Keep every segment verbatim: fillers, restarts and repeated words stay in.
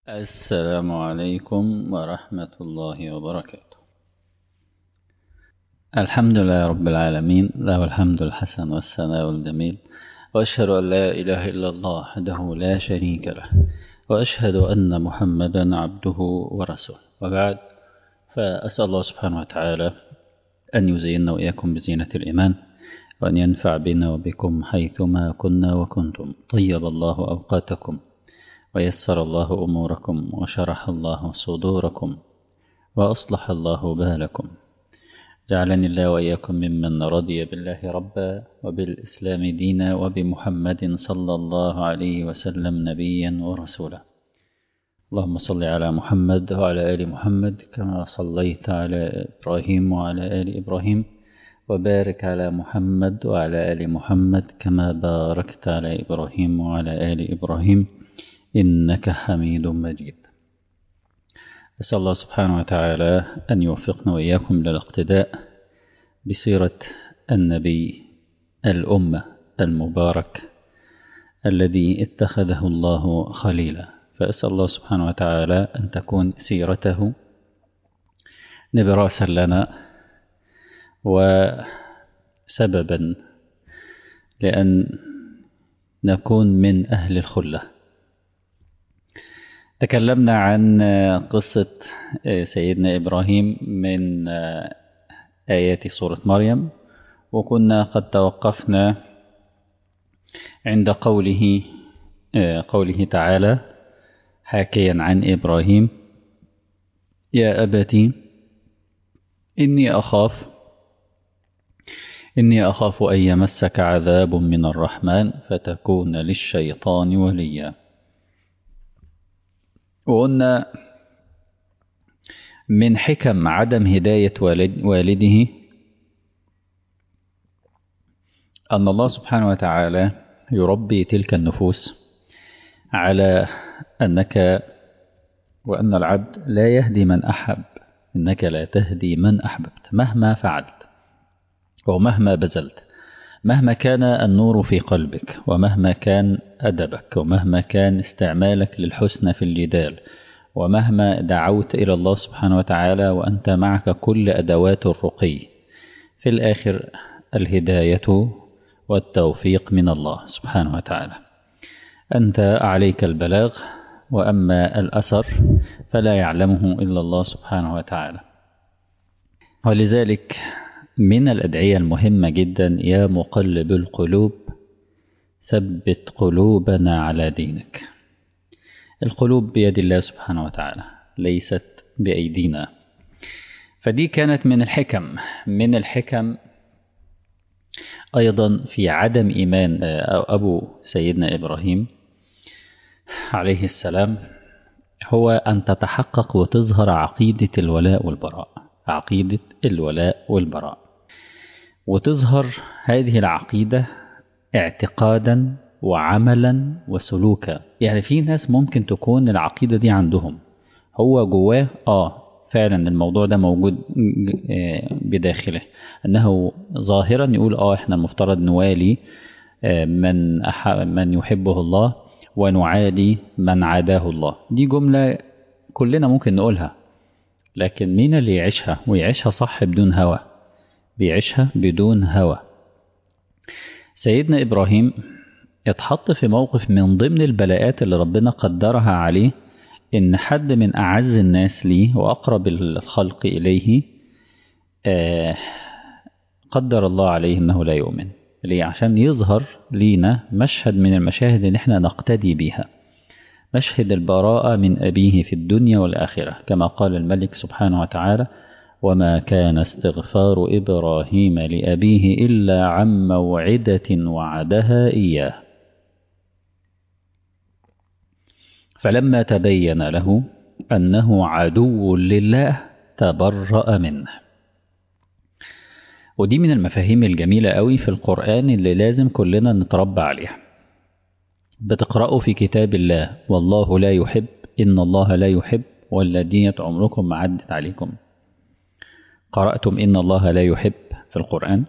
السلام عليكم ورحمة الله وبركاته. الحمد لله رب العالمين، له الحمد الحسن والثناء الجميل، وأشهد أن لا إله إلا الله وحده لا شريك له، وأشهد أن محمدا عبده ورسوله، وبعد، فأسأل الله سبحانه وتعالى أن يزيننا وإياكم بزينة الإيمان، وأن ينفع بنا وبكم حيثما كنا وكنتم. طيب الله أوقاتكم، ويسر الله أموركم، وشرح الله صدوركم، وأصلح الله بالكم. جعلني الله وإياكم ممن رضي بالله ربا، وبالإسلام دينا، وبمحمد صلى الله عليه وسلم نبيا ورسولا. اللهم صل على محمد وعلى آل محمد كما صليت على إبراهيم وعلى آل إبراهيم، وبارك على محمد وعلى آل محمد كما باركت على إبراهيم وعلى آل إبراهيم إنك حميد مجيد. أسأل الله سبحانه وتعالى أن يوفقنا وإياكم للاقتداء بسيرة النبي الأمة المبارك الذي اتخذه الله خليلا. فأسأل الله سبحانه وتعالى أن تكون سيرته نبراسا لنا وسببا لأن نكون من أهل الخلة. تكلمنا عن قصة سيدنا إبراهيم من آيات سورة مريم، وكنا قد توقفنا عند قوله قوله تعالى حاكيا عن إبراهيم: يا أبتي إني أخاف إني أخاف أن يمسك عذاب من الرحمن فتكون للشيطان وليا. وقلنا من حكم عدم هداية والد والده أن الله سبحانه وتعالى يربي تلك النفوس على أنك وأن العبد لا يهدي من أحب، إنك لا تهدي من أحببت مهما فعلت ومهما بذلت، مهما كان النور في قلبك، ومهما كان أدبك، ومهما كان استعمالك للحسنى في الجدال، ومهما دعوت إلى الله سبحانه وتعالى وأنت معك كل أدوات الرقي، في الآخر الهداية والتوفيق من الله سبحانه وتعالى. أنت عليك البلاغ، وأما الأثر فلا يعلمه إلا الله سبحانه وتعالى. ولذلك من الأدعية المهمة جدا: يا مقلب القلوب ثبت قلوبنا على دينك. القلوب بيد الله سبحانه وتعالى، ليست بأيدينا. فدي كانت من الحكم من الحكم أيضا في عدم إيمان أبو سيدنا إبراهيم عليه السلام، هو أن تتحقق وتظهر عقيدة الولاء والبراء، عقيدة الولاء والبراء، وتظهر هذه العقيدة اعتقادا وعملا وسلوكا. يعني في ناس ممكن تكون العقيدة دي عندهم، هو جواه آه فعلا الموضوع ده موجود بداخله، أنه ظاهرا يقول آه إحنا المفترض نوالي من من يحبه الله ونعادي من عاداه الله. دي جملة كلنا ممكن نقولها، لكن مين اللي يعيشها ويعيشها صح بدون هوى؟ بيعيشها بدون هوى. سيدنا إبراهيم اتحط في موقف من ضمن البلاءات اللي ربنا قدرها عليه، إن حد من أعز الناس ليه وأقرب الخلق إليه آه قدر الله عليه أنه لا يؤمن. ليه؟ عشان يظهر لينا مشهد من المشاهد اللي احنا نقتدي بيها، مشهد البراءة من أبيه في الدنيا والآخرة، كما قال الملك سبحانه وتعالى: وما كان استغفار إبراهيم لأبيه إلا عن موعدة وعدها إياه فلما تبين له أنه عدو لله تبرأ منه. ودي من المفاهيم الجميلة قوي في القرآن اللي لازم كلنا نتربى عليها. بتقرأوا في كتاب الله والله لا يحب، إن الله لا يحب، والذين عمركم ما عدت عليكم. قرأتم إن الله لا يحب في القرآن؟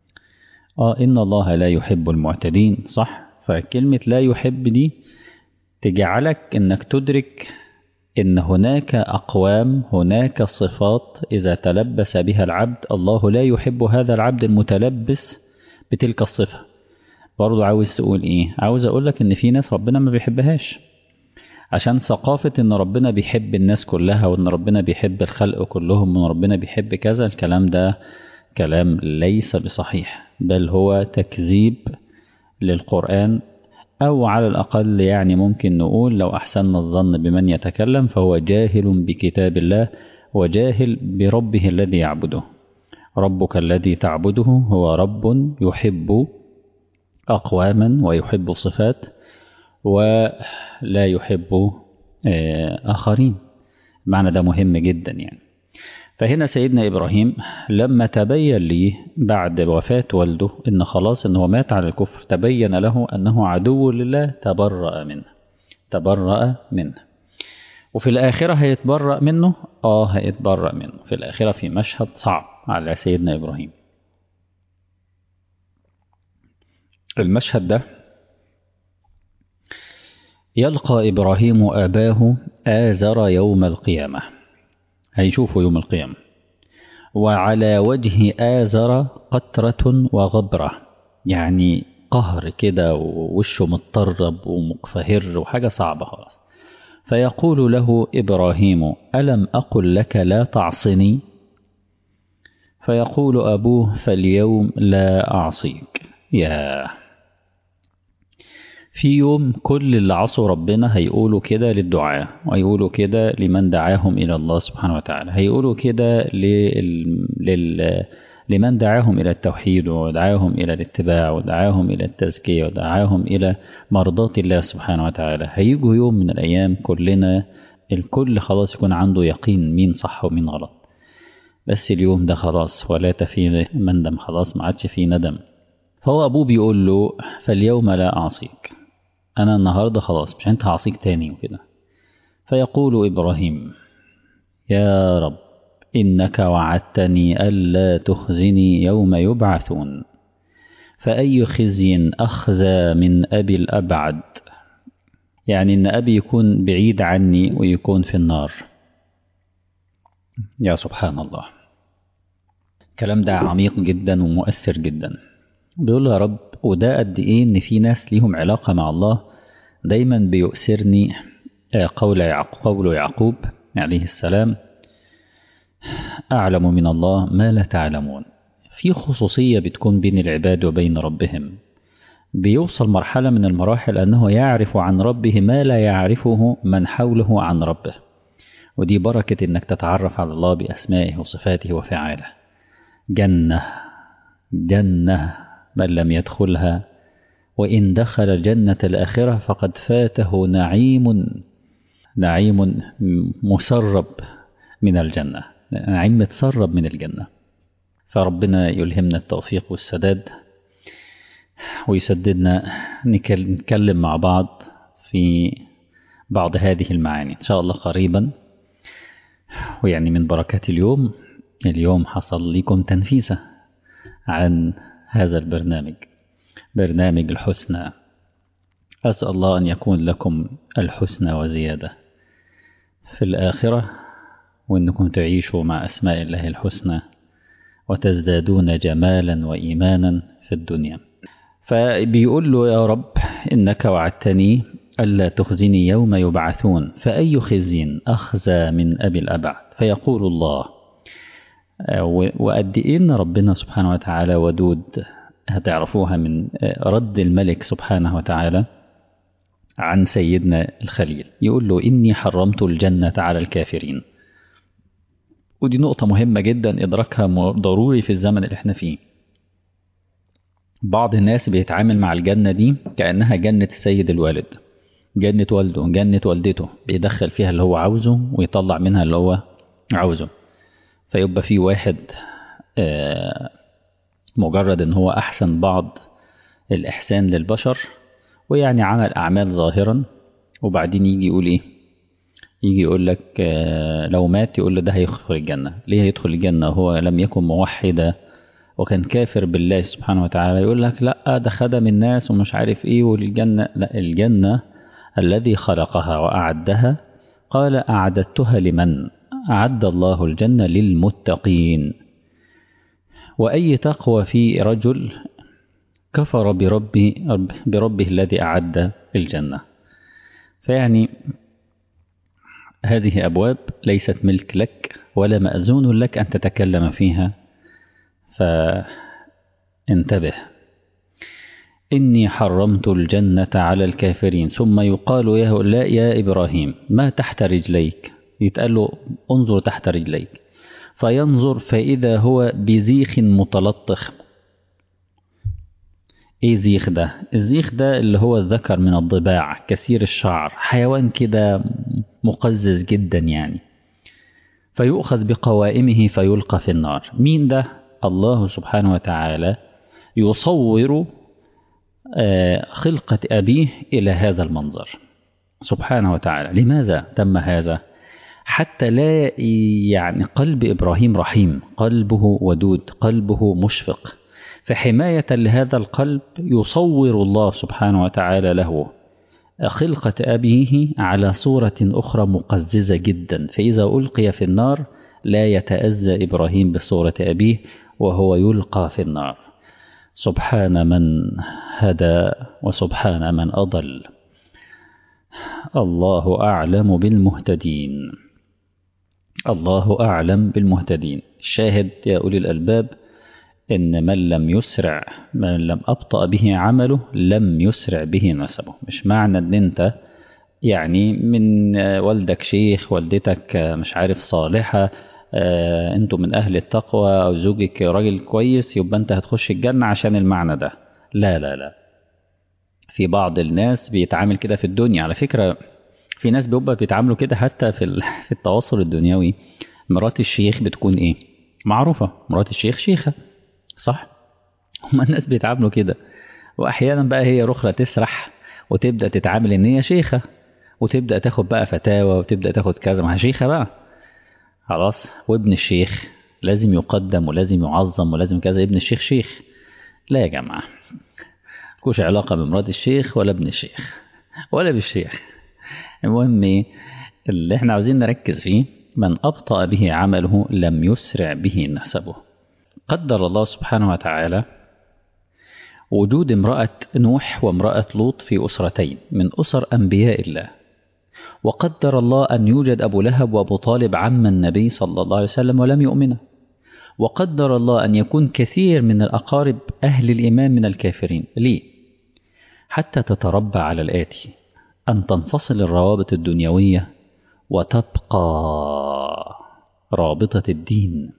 آه إن الله لا يحب المعتدين، صح؟ فكلمة لا يحب دي تجعلك إنك تدرك إن هناك أقوام، هناك صفات إذا تلبس بها العبد الله لا يحب هذا العبد المتلبس بتلك الصفة. برضو عاوز تقول إيه؟ عاوز أقولك إن في ناس ربنا ما بيحبهاش، عشان ثقافة إن ربنا بيحب الناس كلها، وإن ربنا بيحب الخلق كلهم، وإن ربنا بيحب كذا. الكلام ده كلام ليس بصحيح، بل هو تكذيب للقرآن، أو على الأقل يعني ممكن نقول لو أحسن الظن بمن يتكلم فهو جاهل بكتاب الله وجاهل بربه الذي يعبده. ربك الذي تعبده هو رب يحب أقواما ويحب صفات ولا يحب آخرين. معنى ده مهم جدا يعني. فهنا سيدنا إبراهيم لما تبين لي بعد وفاة والده إن خلاص إنه مات على الكفر، تبين له أنه عدو لله، تبرأ منه تبرأ منه وفي الآخرة هيتبرأ منه. آه هيتبرأ منه في الآخرة في مشهد صعب على سيدنا إبراهيم. المشهد ده يلقى إبراهيم أباه آزر يوم القيامة، هيشوفه يوم القيامة، وعلى وجه آزر قطرة وغبرة، يعني قهر كده ووشه متطرب ومقفهر وحاجة صعبة خلاص. فيقول له إبراهيم ألم أقل لك لا تعصني؟ فيقول أبوه فاليوم لا أعصيك. يا في يوم كل اللي عصوا ربنا هيقولوا كده للدعاء، وهيقولوا كده لمن دعاهم إلى الله سبحانه وتعالى، هيقولوا كده لل... لل... لمن دعاهم إلى التوحيد ودعاهم إلى الاتباع ودعاهم إلى التزكية ودعاهم إلى مرضاة الله سبحانه وتعالى. هيجوا يوم من الأيام كلنا الكل خلاص يكون عنده يقين مين صح ومين غلط، بس اليوم ده خلاص ولا تفي مندم، خلاص ما عادش فيه ندم. فهو أبوه بيقول له فاليوم لا أعصيك، أنا النهاردة خلاص مش أنت هعصيك تاني وكده. فيقول إبراهيم يا رب إنك وعدتني ألا تخزني يوم يبعثون، فأي خزي أخزى من أبي الأبعد، يعني إن أبي يكون بعيد عني ويكون في النار. يا سبحان الله، الكلام ده عميق جدا ومؤثر جدا. بيقول يا رب، وده قد إيه إن في ناس ليهم علاقة مع الله دايما بيؤسرني قول يعقوب, قول يعقوب عليه السلام أعلم من الله ما لا تعلمون. في خصوصية بتكون بين العباد وبين ربهم، بيوصل مرحلة من المراحل أنه يعرف عن ربه ما لا يعرفه من حوله عن ربه، ودي بركة إنك تتعرف على الله بأسمائه وصفاته وفعاله. جنة جنة من لم يدخلها وإن دخل جنة الآخرة فقد فاته نعيم نعيم مسرب من الجنة، نعيم متسرب من الجنة. فربنا يلهمنا التوفيق والسداد ويسددنا نتكلم مع بعض في بعض هذه المعاني إن شاء الله قريبا. ويعني من بركات اليوم اليوم حصل لكم تنفيسة عن هذا البرنامج، برنامج الحسنى. أسأل الله أن يكون لكم الحسنى وزيادة في الآخرة، وأنكم تعيشوا مع أسماء الله الحسنى وتزدادون جمالا وإيمانا في الدنيا. فبيقول له يا رب إنك وعدتني ألا تخزني يوم يبعثون، فأي خزي أخزى من أبي الأبعد. فيقول الله، وقد إيه إن ربنا سبحانه وتعالى ودود، هتعرفوها من رد الملك سبحانه وتعالى عن سيدنا الخليل. يقول له إني حرمت الجنة على الكافرين. ودي نقطة مهمة جدا إدراكها ضروري في الزمن اللي احنا فيه. بعض الناس بيتعامل مع الجنة دي كأنها جنة السيد الوالد، جنة والده، جنة والدته، بيدخل فيها اللي هو عاوزه ويطلع منها اللي هو عاوزه. فيبقى في واحد آه مجرد ان هو احسن بعض الاحسان للبشر، ويعني عمل اعمال ظاهرا، وبعدين يجي يقول ايه، يجي يقول لك آه لو مات يقول له ده هيدخل الجنة. ليه هيدخل الجنة؟ هو لم يكن موحدا وكان كافر بالله سبحانه وتعالى. يقول لك لا ده خدم الناس ومش عارف ايه والجنة. لا، الجنة الذي خلقها وأعدها؟ قال: أعددتها لمن؟ أعد الله الجنة للمتقين. وأي تقوى في رجل كفر بربه, بربه الذي أعد الجنة. فيعني هذه أبواب ليست ملك لك ولا مأذون لك أن تتكلم فيها، فانتبه. إني حرمت الجنة على الكافرين، ثم يقال يا هؤلاء يا إبراهيم ما تحت رجليك؟ يتقال له انظر تحت رجليك، فينظر فإذا هو بزيخ متلطخ. ايه زيخ ده؟ الزيخ ده اللي هو الذكر من الضباع كثير الشعر، حيوان كده مقزز جدا يعني. فيؤخذ بقوائمه فيلقى في النار. مين ده؟ الله سبحانه وتعالى يصور خلقة أبيه إلى هذا المنظر سبحانه وتعالى. لماذا تم هذا؟ حتى لا يعني قلب إبراهيم رحيم، قلبه ودود، قلبه مشفق، فحماية لهذا القلب يصور الله سبحانه وتعالى له خلقة أبيه على صورة أخرى مقززة جدا، فإذا ألقي في النار لا يتأذى إبراهيم بصورة أبيه وهو يلقى في النار. سبحان من هدى وسبحان من أضل. الله أعلم بالمهتدين. الله أعلم بالمهتدين. الشاهد يا أولي الألباب إن من لم يسرع، من لم أبطأ به عمله لم يسرع به نسبه. مش معنى إن أنت يعني من والدك شيخ، والدتك مش عارف صالحة، آه أنتوا من أهل التقوى، أو زوجك راجل كويس، يبقى أنت هتخش الجنة عشان المعنى ده. لا لا لا. في بعض الناس بيتعامل كده في الدنيا. على فكرة في ناس بيبقى بيتعاملوا كده حتى في في التواصل الدنيوي. مرات الشيخ بتكون إيه؟ معروفة، مرات الشيخ شيخة، صح؟ هما الناس بيتعاملوا كده. وأحيانا بقى هي رخرة تسرح وتبدأ تتعامل إن هي شيخة، وتبدأ تاخد بقى فتاوى، وتبدأ تاخد كذا، ما هي شيخة بقى خلاص. وابن الشيخ لازم يقدم ولازم يعظم ولازم كذا. ابن الشيخ شيخ؟ لا يا جماعة، ملوش علاقة بمراد الشيخ ولا ابن الشيخ ولا بالشيخ. المهم ايه اللي احنا عاوزين نركز فيه؟ من أبطأ به عمله لم يسرع به نسبه. قدر الله سبحانه وتعالى وجود امرأة نوح وامرأة لوط في أسرتين من أسر أنبياء الله، وقدر الله أن يوجد أبو لهب وأبو طالب عم النبي صلى الله عليه وسلم ولم يؤمنه، وقدر الله أن يكون كثير من الأقارب أهل الإيمان من الكافرين. ليه؟ حتى تتربى على الآتي: أن تنفصل الروابط الدنيوية وتبقى رابطة الدين،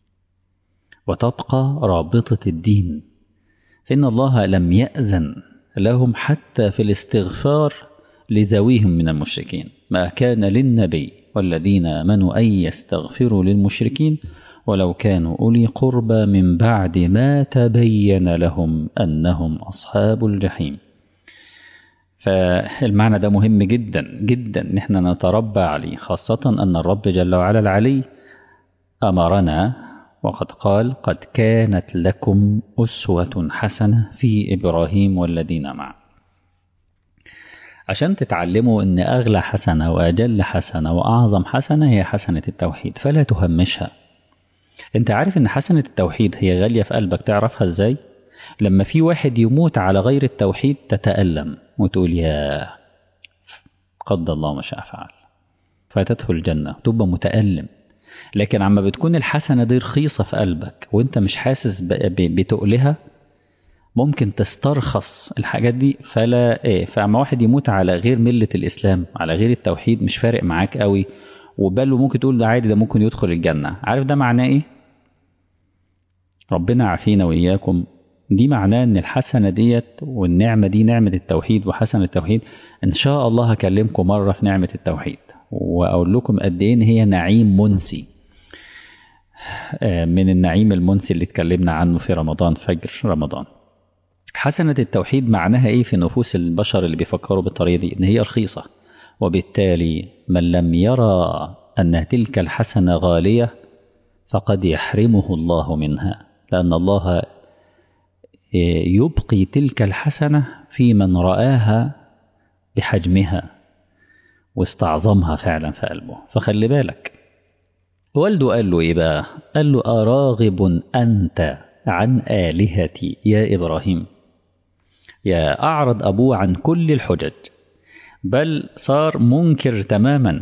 وتبقى رابطة الدين. فإن الله لم يأذن لهم حتى في الاستغفار لذويهم من المشركين. ما كان للنبي والذين آمنوا أن يستغفروا للمشركين ولو كانوا أولي قربى من بعد ما تبين لهم أنهم أصحاب الجحيم. فالمعنى ده مهم جدا جدا نحن نتربى عليه، خاصة أن الرب جل وعلا العلي أمرنا وقد قال: قد كانت لكم أسوة حسنة في إبراهيم والذين معه. عشان تتعلموا أن أغلى حسنة وأجل حسنة وأعظم حسنة هي حسنة التوحيد، فلا تهمشها. أنت عارف أن حسنة التوحيد هي غالية في قلبك، تعرفها إزاي؟ لما في واحد يموت على غير التوحيد تتألم وتقول يا قد الله ما شاء فعل، فتدخل الجنة تبقى متألم. لكن عما بتكون الحسنة دي رخيصة في قلبك وانت مش حاسس بتقلها، ممكن تسترخص الحاجات دي. فلا ايه فعما واحد يموت على غير ملة الإسلام، على غير التوحيد، مش فارق معاك قوي، وباله ممكن تقول ده عادي، ده ممكن يدخل الجنة. عارف ده معناه ايه؟ ربنا عافينا وإياكم. دي معناه ان الحسنة ديت والنعمة دي نعمة التوحيد وحسنة التوحيد. ان شاء الله هكلمكم مرة في نعمة التوحيد واقول لكم قد ايه هي نعيم منسي من النعيم المنسي اللي اتكلمنا عنه في رمضان، فجر رمضان. حسنة التوحيد معناها ايه في نفوس البشر اللي بيفكروا بالطريقة دي؟ ان هي رخيصة، وبالتالي من لم يرى ان تلك الحسنة غالية فقد يحرمه الله منها، لأن الله يبقي تلك الحسنة في من رآها بحجمها واستعظمها فعلا في قلبه. فخلي بالك، والده قال له إيه بقى؟ قال له أراغب أنت عن آلهتي يا إبراهيم؟ يا أعرض أبوه عن كل الحجج، بل صار منكر تماما،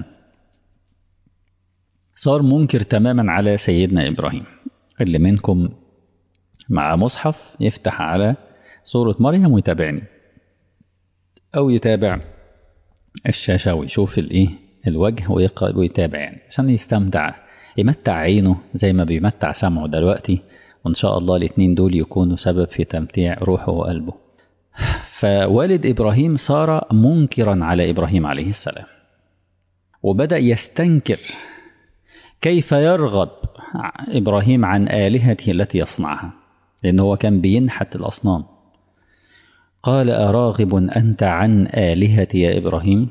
صار منكر تماما على سيدنا إبراهيم. اللي منكم مع مصحف يفتح على سورة مريم ويتابعني، أو يتابع الشاشة ويشوف الإيه الوجه ويقرأ ويتابع، يعني عشان يستمتع، يمتع عينه زي ما بيمتع سمعه دلوقتي، وإن شاء الله الاتنين دول يكونوا سبب في تمتيع روحه وقلبه. فوالد إبراهيم صار منكرا على إبراهيم عليه السلام، وبدأ يستنكر كيف يرغب إبراهيم عن آلهته التي يصنعها، لأنه هو كان بينحت الأصنام. قال أراغب أنت عن آلهتي يا إبراهيم؟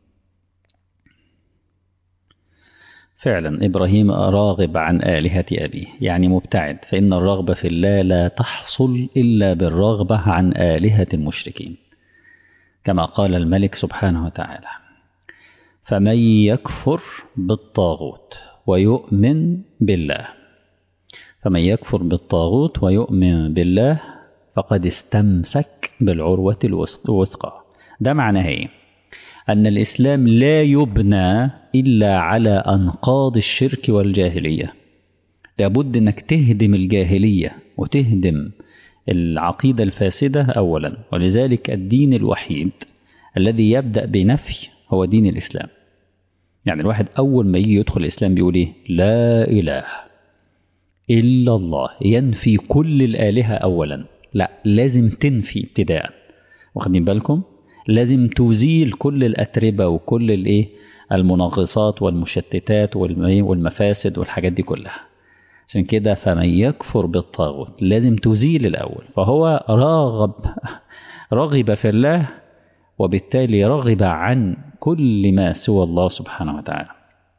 فعلا إبراهيم راغب عن آلهة أبيه، يعني مبتعد، فإن الرغبة في الله لا تحصل إلا بالرغبة عن آلهة المشركين، كما قال الملك سبحانه وتعالى: فمن يكفر بالطاغوت ويؤمن بالله، فمن يكفر بالطاغوت ويؤمن بالله فقد استمسك بالعروة الوثقى. ده معناه ايه؟ أن الإسلام لا يبنى إلا على أنقاض الشرك والجاهلية. لابد أنك تهدم الجاهلية وتهدم العقيدة الفاسدة أولا، ولذلك الدين الوحيد الذي يبدأ بنفي هو دين الإسلام. يعني الواحد أول ما يجي يدخل الإسلام بيقول إيه؟ لا إله إلا الله، ينفي كل الآلهة أولا. لا، لازم تنفي ابتداء، واخدين بالكم؟ لازم تزيل كل الأتربة وكل الإيه المنغصات والمشتتات والمفاسد والحاجات دي كلها. عشان كده فمن يكفر بالطاغوت لازم تزيل الأول. فهو راغب رغب في الله، وبالتالي رغب عن كل ما سوى الله سبحانه وتعالى.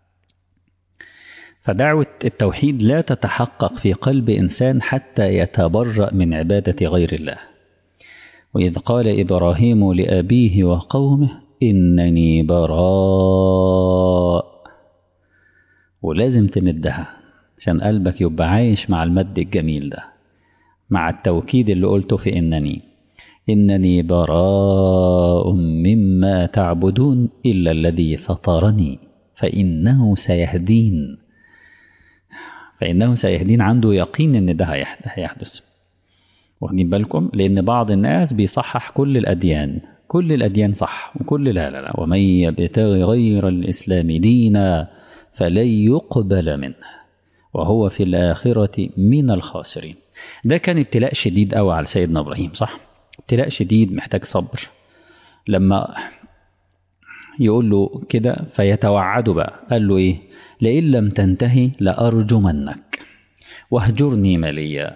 فدعوة التوحيد لا تتحقق في قلب إنسان حتى يتبرأ من عبادة غير الله. وإذ قال إبراهيم لأبيه وقومه إنني براء، ولازم تمدها عشان قلبك يبقى عايش مع المد الجميل ده، مع التوكيد اللي قلته في إنني إنني براء مما تعبدون إلا الذي فطرني فإنه سيهدين. فإنه سيهدين عنده يقين إن ده هيحدث. واخدين بالكم؟ لأن بعض الناس بيصحح كل الأديان، كل الأديان صح وكل لا لا لا، ومن يبتغي غير الإسلام دينا فلن يقبل منه وهو في الآخرة من الخاسرين. ده كان ابتلاء شديد قوي على سيدنا إبراهيم، صح؟ ابتلاء شديد محتاج صبر. لما يقول له كده فيتوعده بقى، قال له إيه؟ لئن لم تنتهي لأرجمنك واهجرني مليا.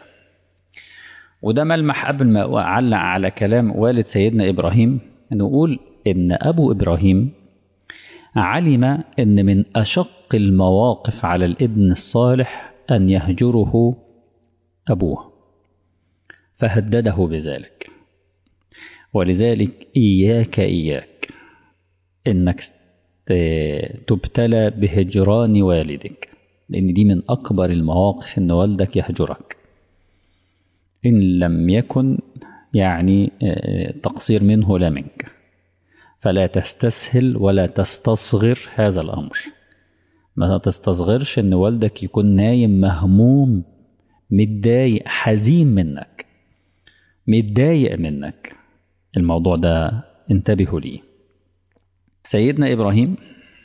وده ملمح قبل ما أعلق على كلام والد سيدنا إبراهيم، نقول إن أبو إبراهيم علم إن من أشق المواقف على الابن الصالح أن يهجره أبوه، فهدده بذلك. ولذلك إياك إياك إنك تبتلى بهجران والدك، لأن دي من أكبر المواقف إن والدك يهجرك، إن لم يكن يعني تقصير منه لا منك. فلا تستسهل ولا تستصغر هذا الأمر. ما تستصغرش إن والدك يكون نايم مهموم متضايق حزين منك، متضايق منك. الموضوع ده انتبهوا ليه. سيدنا إبراهيم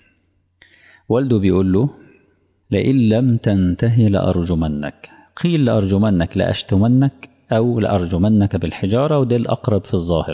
والده بيقول له لئن لم تنتهي لأرجمنك، قيل لأرجمنك لأشتمنك أو لأرجمنك بالحجارة، وده الأقرب في الظاهر.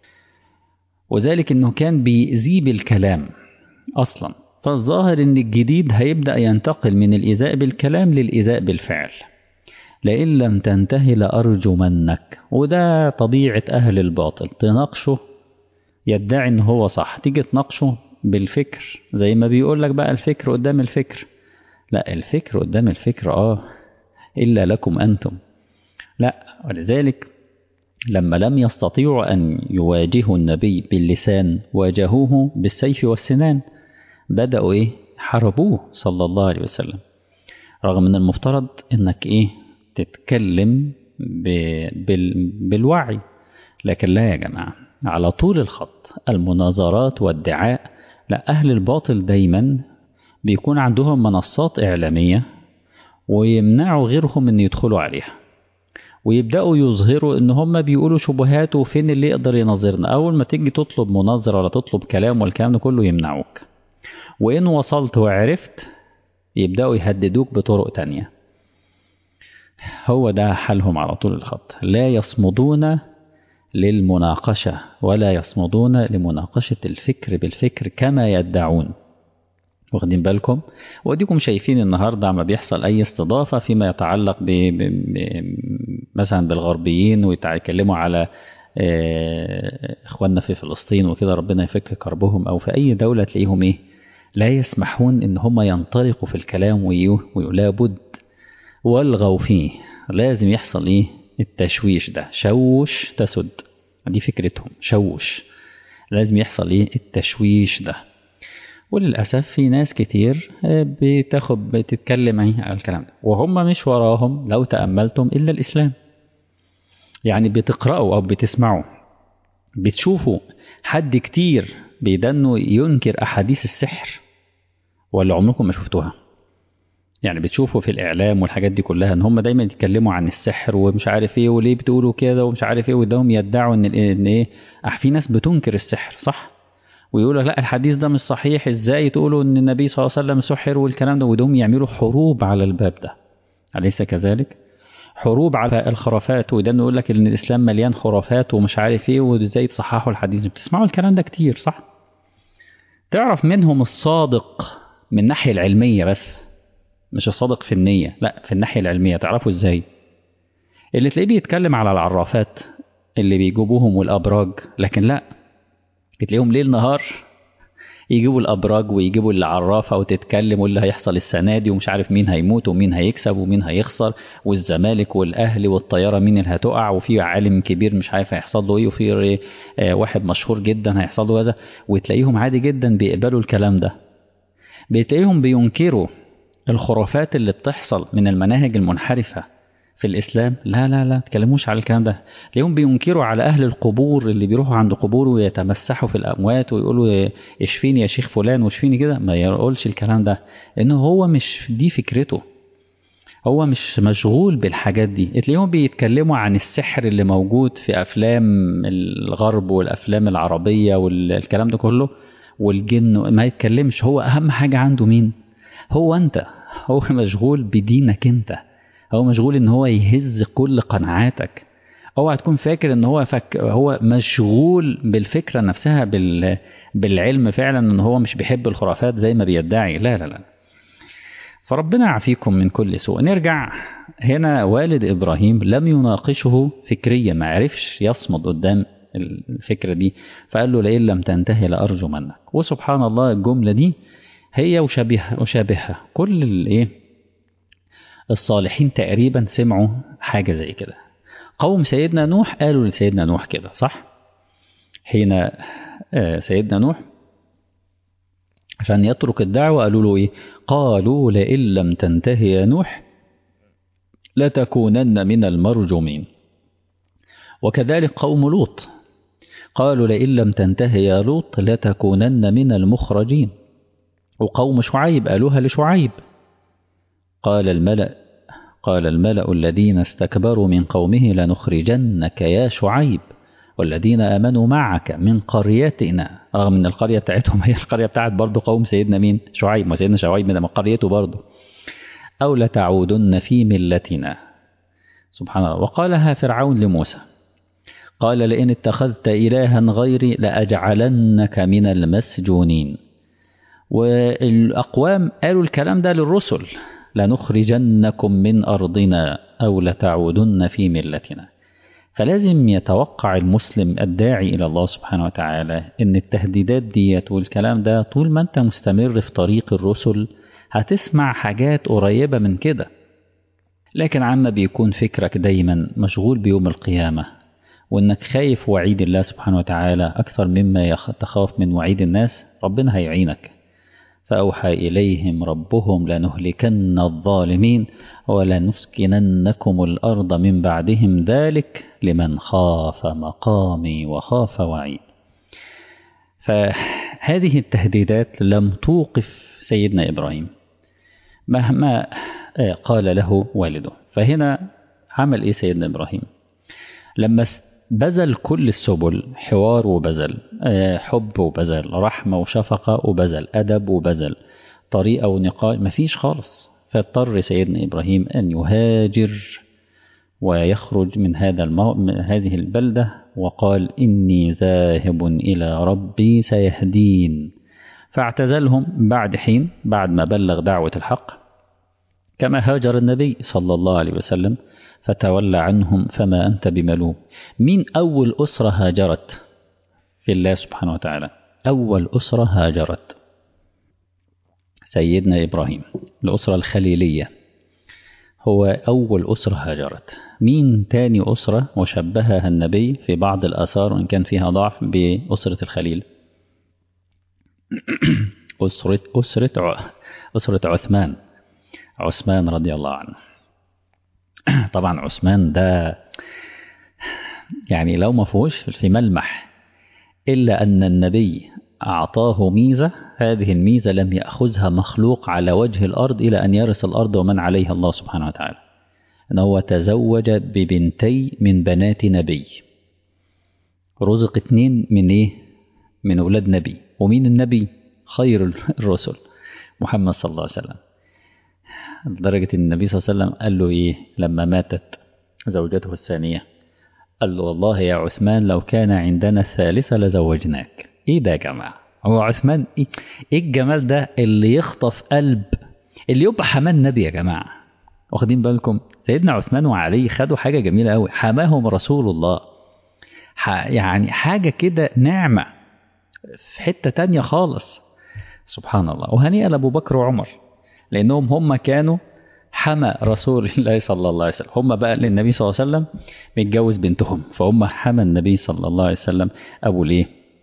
وذلك أنه كان بيأذيه بالكلام أصلا، فالظاهر أن الجديد هيبدأ ينتقل من الإيذاء بالكلام للإيذاء بالفعل. لئن لم تنتهي لأرجمنك، وده طبيعة أهل الباطل، تناقشه يدعي أنه هو صح، تيجي تناقشه بالفكر زي ما بيقول لك بقى الفكر قدام الفكر. لا، الفكر قدام الفكر آه إلا لكم أنتم. لا، ولذلك لما لم يستطيعوا أن يواجهوا النبي باللسان واجهوه بالسيف والسنان، بدأوا إيه؟ حاربوه صلى الله عليه وسلم، رغم أن المفترض أنك إيه؟ تتكلم بال... بالوعي. لكن لا يا جماعة، على طول الخط المناظرات والدعاء، لا، أهل الباطل دايما بيكون عندهم منصات إعلامية ويمنعوا غيرهم أن يدخلوا عليها، ويبدأوا يظهروا ان هم بيقولوا شبهات وفين اللي يقدر يناظرنا. اول ما تيجي تطلب مناظرة ولا تطلب كلام والكلام ده كله يمنعوك، وان وصلت وعرفت يبدأوا يهددوك بطرق تانية. هو ده حالهم على طول الخط، لا يصمدون للمناقشة ولا يصمدون لمناقشة الفكر بالفكر كما يدعون. واخدين بالكم؟ وديكم شايفين النهاردة عما بيحصل أي استضافة فيما يتعلق ب... ب... ب... مثلا بالغربيين ويتكلموا على إخواننا في فلسطين وكده، ربنا يفك كربهم، أو في أي دولة تلاقيهم إيه؟ لا يسمحون إن هم ينطلقوا في الكلام ويقولوا لابد والغوا فيه، لازم يحصل إيه؟ التشويش ده، شوش تسد، دي فكرتهم، شوش، لازم يحصل إيه؟ التشويش ده. وللأسف في ناس كتير بتاخد بتتكلم على الكلام ده وهم مش وراهم لو تأملتم إلا الإسلام. يعني بتقرأوا أو بتسمعوا بتشوفوا حد كتير بيدنوا ينكر أحاديث السحر، ولا عمركم ما شفتوها؟ يعني بتشوفوا في الإعلام والحاجات دي كلها إن هم دايما يتكلموا عن السحر ومش عارف إيه وليه بتقولوا كده ومش عارف إيه، ودهم يدعوا إن إن إيه، في ناس بتنكر السحر صح، ويقولوا لا الحديث ده مش صحيح، ازاي تقولوا ان النبي صلى الله عليه وسلم سحر والكلام ده، ودهم يعملوا حروب على الباب ده. أليس كذلك؟ حروب على الخرافات، وده يقول لك ان الاسلام مليان خرافات ومش عارف ايه وازاي تصححوا الحديث. بتسمعوا الكلام ده كتير صح؟ تعرف منهم الصادق من الناحية العلمية بس، مش الصادق في النية، لا في الناحية العلمية. تعرفوا ازاي؟ اللي تلاقيه بيتكلم على العرافات اللي بيجيبوهم والابراج، لكن لا، تلاقيهم ليل نهار يجيبوا الأبراج ويجيبوا العرافة وتتكلم واللي هيحصل السنة دي ومش عارف مين هيموت ومين هيكسب ومين هيخسر، والزمالك والأهلي والطيارة مين اللي هتقع، وفي عالم كبير مش عارف هيحصل له ايه، وفي واحد مشهور جدا هيحصل له هذا، وتلاقيهم عادي جدا بيقبلوا الكلام ده. بتلاقيهم بينكروا الخرافات اللي بتحصل من المناهج المنحرفة في الإسلام، لا لا لا تكلموش على الكلام ده. تلاقيهم بينكروا على أهل القبور اللي بيروحوا عند قبور ويتمسحوا في الأموات ويقولوا اشفيني يا شيخ فلان واشفيني كده، ما يقولش الكلام ده، لأنه هو مش دي فكرته، هو مش مشغول بالحاجات دي. تلاقيهم بيتكلموا عن السحر اللي موجود في أفلام الغرب والأفلام العربية والكلام ده كله والجن، ما يتكلمش. هو أهم حاجة عنده مين؟ هو أنت. هو مشغول بدينك أنت، هو مشغول ان هو يهز كل قناعاتك. اوعى تكون فاكر ان هو فك هو مشغول بالفكرة نفسها، بال... بالعلم فعلا ان هو مش بيحب الخرافات زي ما بيدعي، لا لا لا. فربنا يعافيكم من كل سوء. نرجع هنا، والد ابراهيم لم يناقشه فكريا، ما عرفش يصمد قدام الفكرة دي، فقال له لئن لم تنتهي لأرجو منك. وسبحان الله الجملة دي هي وشابهها وشابهها كل الايه الصالحين تقريبا سمعوا حاجة زي كده. قوم سيدنا نوح قالوا لسيدنا نوح كده صح؟ حين سيدنا نوح عشان يترك الدعوة قالوا له ايه؟ قالوا لئن لم تنتهي يا نوح لتكونن من المرجومين. وكذلك قوم لوط قالوا لئن لم تنتهي يا لوط لتكونن من المخرجين. وقوم شعيب قالوها لشعيب، قال الملأ قال الملأ الذين استكبروا من قومه لنخرجنك يا شعيب والذين آمنوا معك من قريتنا، رغم ان القرية بتاعتهم هي القرية بتاعت برضو قوم سيدنا مين؟ شعيب، ما سيدنا شعيب من قريته برضو، أو لتعودن في ملتنا. سبحان الله. وقالها فرعون لموسى، قال لئن اتخذت إلها غيري لأجعلنك من المسجونين. والأقوام قالوا الكلام ده للرسل، لنخرجنكم من أرضنا أو لتعودن في ملتنا. فلازم يتوقع المسلم الداعي إلى الله سبحانه وتعالى إن التهديدات ديت والكلام ده طول ما أنت مستمر في طريق الرسل هتسمع حاجات قريبة من كده. لكن عما بيكون فكرك دايما مشغول بيوم القيامة وإنك خايف وعيد الله سبحانه وتعالى أكثر مما تخاف من وعيد الناس، ربنا هيعينك. فأوحى إليهم ربهم لنهلكن الظالمين ولنسكننكم الأرض من بعدهم ذلك لمن خاف مقامي وخاف وعيد. فهذه التهديدات لم توقف سيدنا إبراهيم مهما قال له والده. فهنا عمل إيه سيدنا إبراهيم؟ لما بذل كل السبل، حوار وبذل، حب وبذل، رحمة وشفقة وبذل، أدب وبذل، طريقة ونقاش، مفيش خالص. فاضطر سيدنا إبراهيم أن يهاجر ويخرج من هذا المو... من هذه البلدة، وقال إني ذاهب إلى ربي سيهدين. فاعتزلهم بعد حين، بعد ما بلغ دعوة الحق، كما هاجر النبي صلى الله عليه وسلم فتولى عنهم فما أنت بملوم. مين أول أسرة هاجرت في الله سبحانه وتعالى؟ أول أسرة هاجرت سيدنا إبراهيم، الأسرة الخليلية، هو أول أسرة هاجرت. مين تاني أسرة وشبهها النبي في بعض الآثار وإن كان فيها ضعف بأسرة الخليل؟ أسرة أسرة أسرة عثمان عثمان رضي الله عنه. طبعا عثمان ده يعني لو ما فيهوش في ملمح إلا أن النبي أعطاه ميزة، هذه الميزة لم يأخذها مخلوق على وجه الأرض إلى أن يرث الأرض ومن عليها الله سبحانه وتعالى، أنه تزوج ببنتي من بنات نبي، رزق اتنين من إيه؟ من أولاد نبي. ومين النبي؟ خير الرسل محمد صلى الله عليه وسلم. لدرجة أن النبي صلى الله عليه وسلم قال له إيه لما ماتت زوجته الثانية؟ قال له والله يا عثمان لو كان عندنا الثالثة لزوجناك. إيه ده يا جماعة؟ هو عثمان إيه, إيه الجمال ده اللي يخطف قلب اللي يبقى حماه النبي يا جماعة؟ واخدين بالكم؟ سيدنا عثمان وعلي خدوا حاجة جميلة قوي، حماهم رسول الله، يعني حاجة كده نعمة في حتة تانية خالص، سبحان الله. وهنيئا لأبو بكر وعمر، لأنهم هم كانوا حمى رسول الله صلى الله عليه وسلم، هم بقى للنبي صلى الله عليه وسلم متجوز بنتهم، فهم حمى النبي صلى الله عليه وسلم أبو ليه.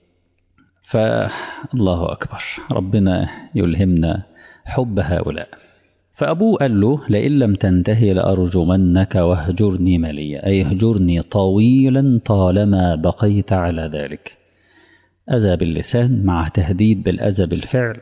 فالله أكبر، ربنا يلهمنا حب هؤلاء. فأبوه قال له لئن لم تنتهي لأرجمنك واهجرني مليا، أي اهجرني طويلا طالما بقيت على ذلك. أذى باللسان مع تهديد بالأذى بالفعل،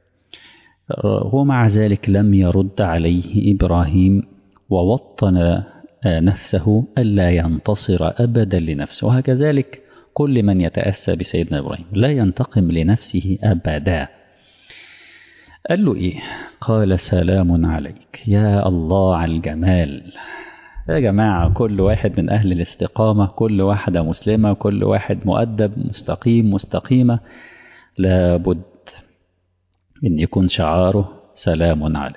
ومع ذلك لم يرد عليه إبراهيم، ووطن نفسه ألا ينتصر أبدا لنفسه. وهكذلك كل من يتأسى بسيدنا إبراهيم لا ينتقم لنفسه أبدا. قال له إيه؟ قال سلام عليك. يا الله على الجمال يا جماعة، كل واحد من أهل الاستقامة، كل واحدة مسلمة، كل واحد مؤدب مستقيم مستقيمة، لابد إن يكون شعاره سلام علي.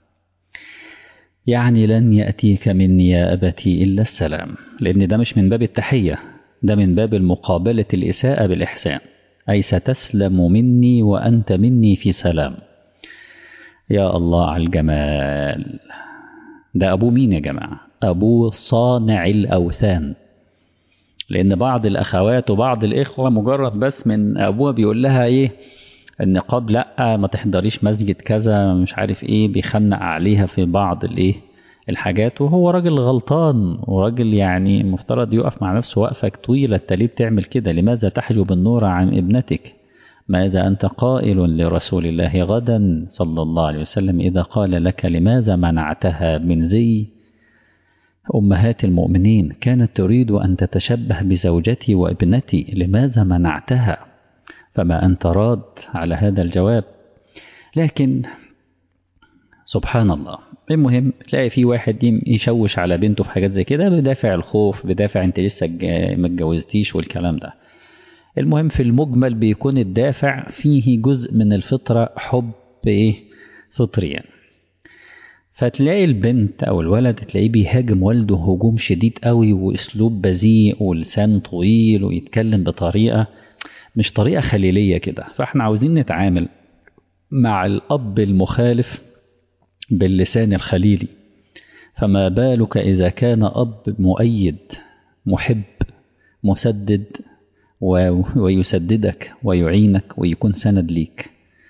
يعني لن يأتيك مني يا أبتي إلا السلام، لأن ده مش من باب التحية، ده من باب المقابلة الإساءة بالإحسان، أي ستسلم مني وأنت مني في سلام. يا الله على الجمال. ده أبوه مين يا جماعة؟ أبوه صانع الأوثان. لأن بعض الأخوات وبعض الإخوة مجرد بس من أبوها بيقول لها إيه النقاب لأ ما تحضريش مسجد كذا مش عارف إيه، بيخنق عليها في بعض الإيه الحاجات، وهو راجل غلطان وراجل يعني مفترض يقف مع نفسه وقفة طويلة. أنت ليه بتعمل كده؟ لماذا تحجب النور عن ابنتك؟ ماذا أنت قائل لرسول الله غدا صلى الله عليه وسلم إذا قال لك لماذا منعتها من زي أمهات المؤمنين؟ كانت تريد أن تتشبه بزوجتي وابنتي، لماذا منعتها؟ فما أنت راد على هذا الجواب. لكن سبحان الله، المهم تلاقي في واحد يشوش على بنته في حاجات زي كده بدافع الخوف، بدافع انت لسه ما اتجوزتيش والكلام ده. المهم في المجمل بيكون الدافع فيه جزء من الفطرة، حب ايه فطريا يعني. فتلاقي البنت او الولد تلاقيه بيهاجم والده هجوم شديد قوي واسلوب بذيء ولسان طويل ويتكلم بطريقة مش طريقة خليلية كده. فاحنا عاوزين نتعامل مع الأب المخالف باللسان الخليلي، فما بالك إذا كان أب مؤيد محب مسدد ويسددك ويعينك ويكون سند ليك.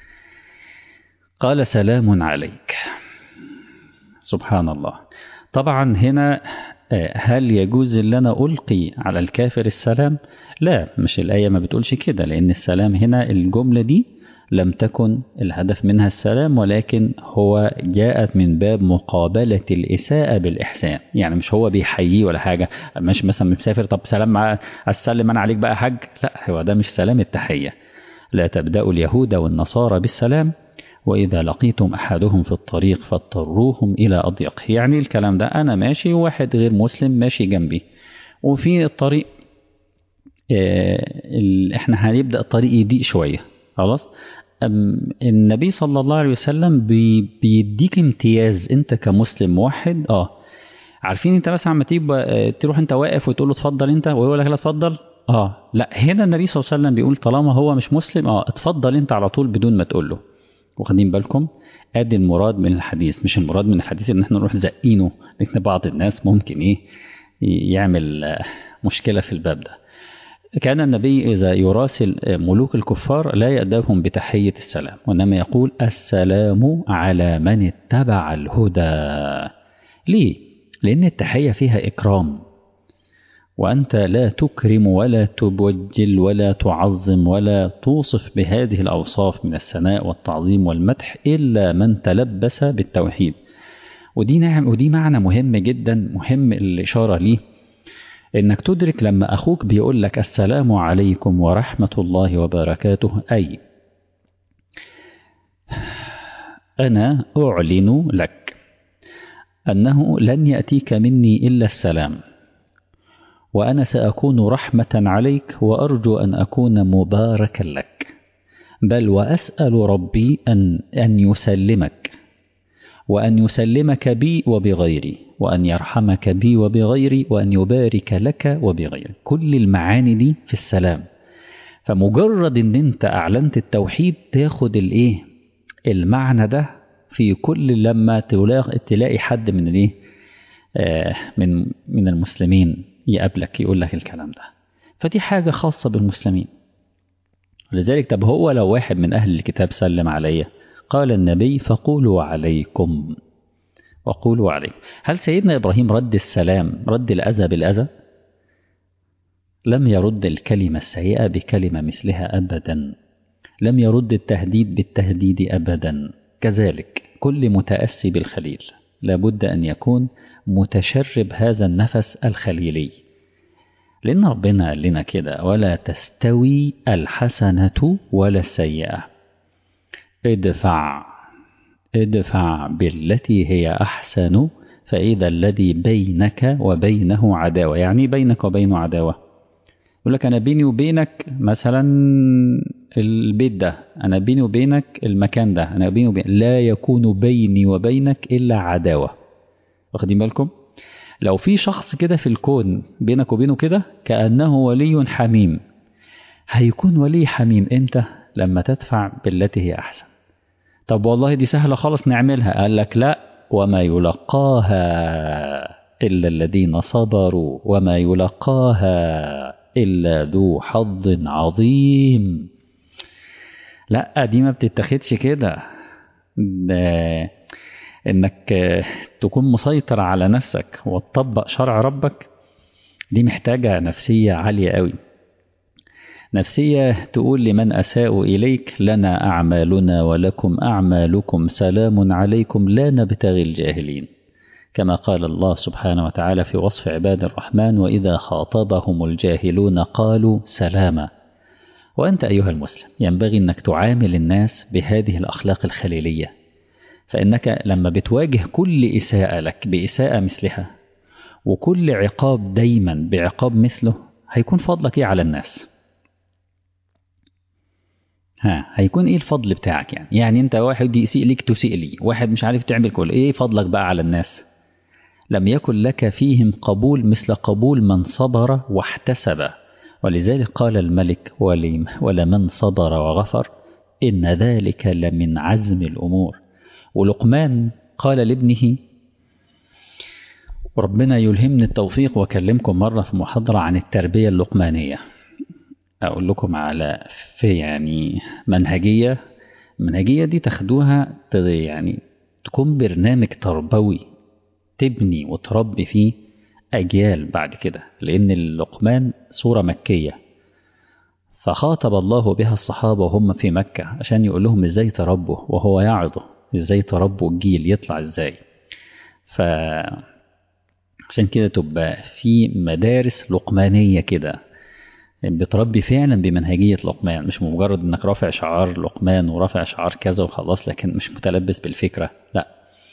قال سلام عليك. سبحان الله. طبعا هنا هل يجوز ان انا القي على الكافر السلام؟ لا، مش الآية ما بتقولش كده، لأن السلام هنا الجملة دي لم تكن الهدف منها السلام، ولكن هو جاءت من باب مقابلة الإساءة بالإحسان. يعني مش هو بيحييه ولا حاجة، مش مثلا مسافر طب سلام مع أسلم أنا عليك بقى حاج، لا، هو ده مش سلام التحية. لا تبدأوا اليهود والنصارى بالسلام، وإذا لقيتم أحدهم في الطريق فاضطروهم إلى أضيق. يعني الكلام ده أنا ماشي وواحد غير مسلم ماشي جنبي وفي الطريق إيه احنا هنبدأ الطريق يضيق شوية، خلاص. النبي صلى الله عليه وسلم بي بيديك امتياز انت كمسلم موحد. اه عارفين انت مثلا عم تيجي تروح انت واقف وتقول له اتفضل انت ويقول لك لا اتفضل، اه لا، هنا النبي صلى الله عليه وسلم بيقول طالما هو مش مسلم اه اتفضل انت على طول بدون ما تقول له. واخدين بالكم؟ ادي المراد من الحديث. مش المراد من الحديث ان احنا نروح زقينه، لان بعض الناس ممكن ايه يعمل مشكلة في الباب ده. كان النبي إذا يراسل ملوك الكفار لا يأدبهم بتحية السلام، وإنما يقول السلام على من اتبع الهدى. ليه؟ لأن التحية فيها إكرام، وأنت لا تكرم ولا تبجل ولا تعظم ولا توصف بهذه الأوصاف من الثناء والتعظيم والمدح إلا من تلبس بالتوحيد. ودي نعم ودي معنى مهم جدا، مهم الإشارة ليه، إنك تدرك لما أخوك بيقول لك السلام عليكم ورحمة الله وبركاته، أي أنا أعلن لك أنه لن يأتيك مني إلا السلام، وأنا سأكون رحمة عليك وأرجو أن أكون مباركا لك، بل وأسأل ربي أن, أن يسلمك، وأن يسلمك بي وبغيري، وأن يرحمك بي وبغيري، وأن يبارك لك وبغيري. كل المعاني دي في السلام. فمجرد ان انت اعلنت التوحيد تاخد الايه المعنى ده في كل لما تلاقي حد من الايه آه من من المسلمين يقابلك يقول لك الكلام ده. فدي حاجة خاصة بالمسلمين. لذلك طب هو لو واحد من اهل الكتاب سلم عليا، قال النبي فقولوا عليكم وقولوا عليكم. هل سيدنا إبراهيم رد السلام، رد الأذى بالأذى؟ لم يرد الكلمة السيئة بكلمة مثلها أبدا، لم يرد التهديد بالتهديد أبدا. كذلك كل متأسي بالخليل لابد أن يكون متشرب هذا النفس الخليلي، لأن ربنا قال لنا كده ولا تستوي الحسنة ولا السيئة، ادفع ادفع بالتي هي أحسن فإذا الذي بينك وبينه عداوة. يعني بينك وبينه عداوة، يقول لك أنا بيني وبينك مثلا البيت ده، أنا بيني وبينك المكان ده، أنا بيني وبينك، لا يكون بيني وبينك إلا عداوة. واخدين بالكم؟ لو في شخص كده في الكون بينك وبينه كده كأنه ولي حميم، هيكون ولي حميم إمتى؟ لما تدفع بالتي هي أحسن. طب والله دي سهلة خالص نعملها، قال لك لا، وما يلقاها إلا الذين صبروا وما يلقاها إلا ذو حظ عظيم. لا دي ما بتتخدش كده، إنك تكون مسيطر على نفسك وتطبق شرع ربك، دي محتاجة نفسية عالية قوي، نفسية تقول لمن أساءوا إليك لنا أعمالنا ولكم أعمالكم سلام عليكم لا نبتغي الجاهلين، كما قال الله سبحانه وتعالى في وصف عباد الرحمن وإذا خاطبهم الجاهلون قالوا سلاما. وأنت أيها المسلم ينبغي أنك تعامل الناس بهذه الأخلاق الخليلية، فإنك لما بتواجه كل إساءة لك بإساءة مثلها وكل عقاب دايما بعقاب مثله، هيكون فضلك إيه على الناس؟ ها هيكون ايه الفضل بتاعك؟ يعني يعني انت واحد يسيء لك تسيء لي، واحد مش عارف تعمل كل ايه فضلك بقى على الناس؟ لم يكن لك فيهم قبول مثل قبول من صبر واحتسب. ولذلك قال الملك ولمن صبر وغفر إن ذلك لمن عزم الأمور. ولقمان قال لابنه وربنا يلهمني التوفيق وأكلمكم مرة في محاضرة عن التربية اللقمانية، أقول لكم على في يعني منهجية المنهجية دي تاخدوها يعني تكون برنامج تربوي تبني وتربي فيه أجيال بعد كده، لأن اللقمان سورة مكية، فخاطب الله بها الصحابة وهم في مكة عشان يقول لهم إزاي تربوا، وهو يعظه إزاي تربوا الجيل يطلع إزاي. فعشان كده تبقى في مدارس لقمانية كده بتربي فعلا بمنهجية لقمان، مش مجرد انك رافع شعار لقمان ورافع شعار كذا وخلاص لكن مش متلبس بالفكرة، لا.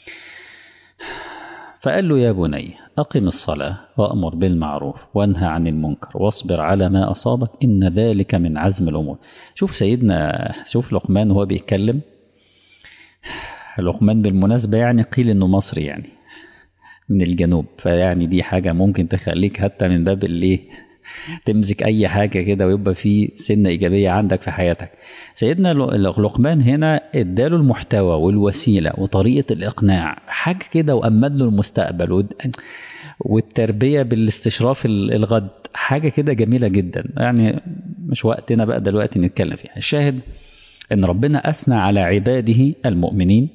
فقال له يا بني أقم الصلاة وأمر بالمعروف وانهى عن المنكر واصبر على ما أصابك إن ذلك من عزم الأمور. شوف سيدنا شوف لقمان وهو بيتكلم. لقمان بالمناسبة يعني قيل إنه مصري، يعني من الجنوب، فيعني دي حاجة ممكن تخليك حتى من باب اللي تمسك أي حاجة كده ويبقى في سنة إيجابية عندك في حياتك. سيدنا لقمان هنا اداله المحتوى والوسيلة وطريقة الإقناع حاجة كده، وأمد له المستقبل والتربية بالاستشراف الغد، حاجة كده جميلة جدا. يعني مش وقتنا بقى دلوقتي نتكلم فيها. الشاهد إن ربنا أثنى على عباده المؤمنين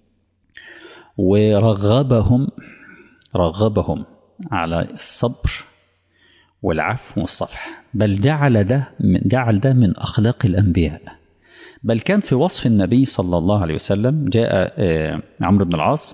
ورغبهم رغبهم على الصبر والعفو والصفح، بل جعل ده من جعل ده من أخلاق الأنبياء. بل كان في وصف النبي صلى الله عليه وسلم جاء عمرو بن العاص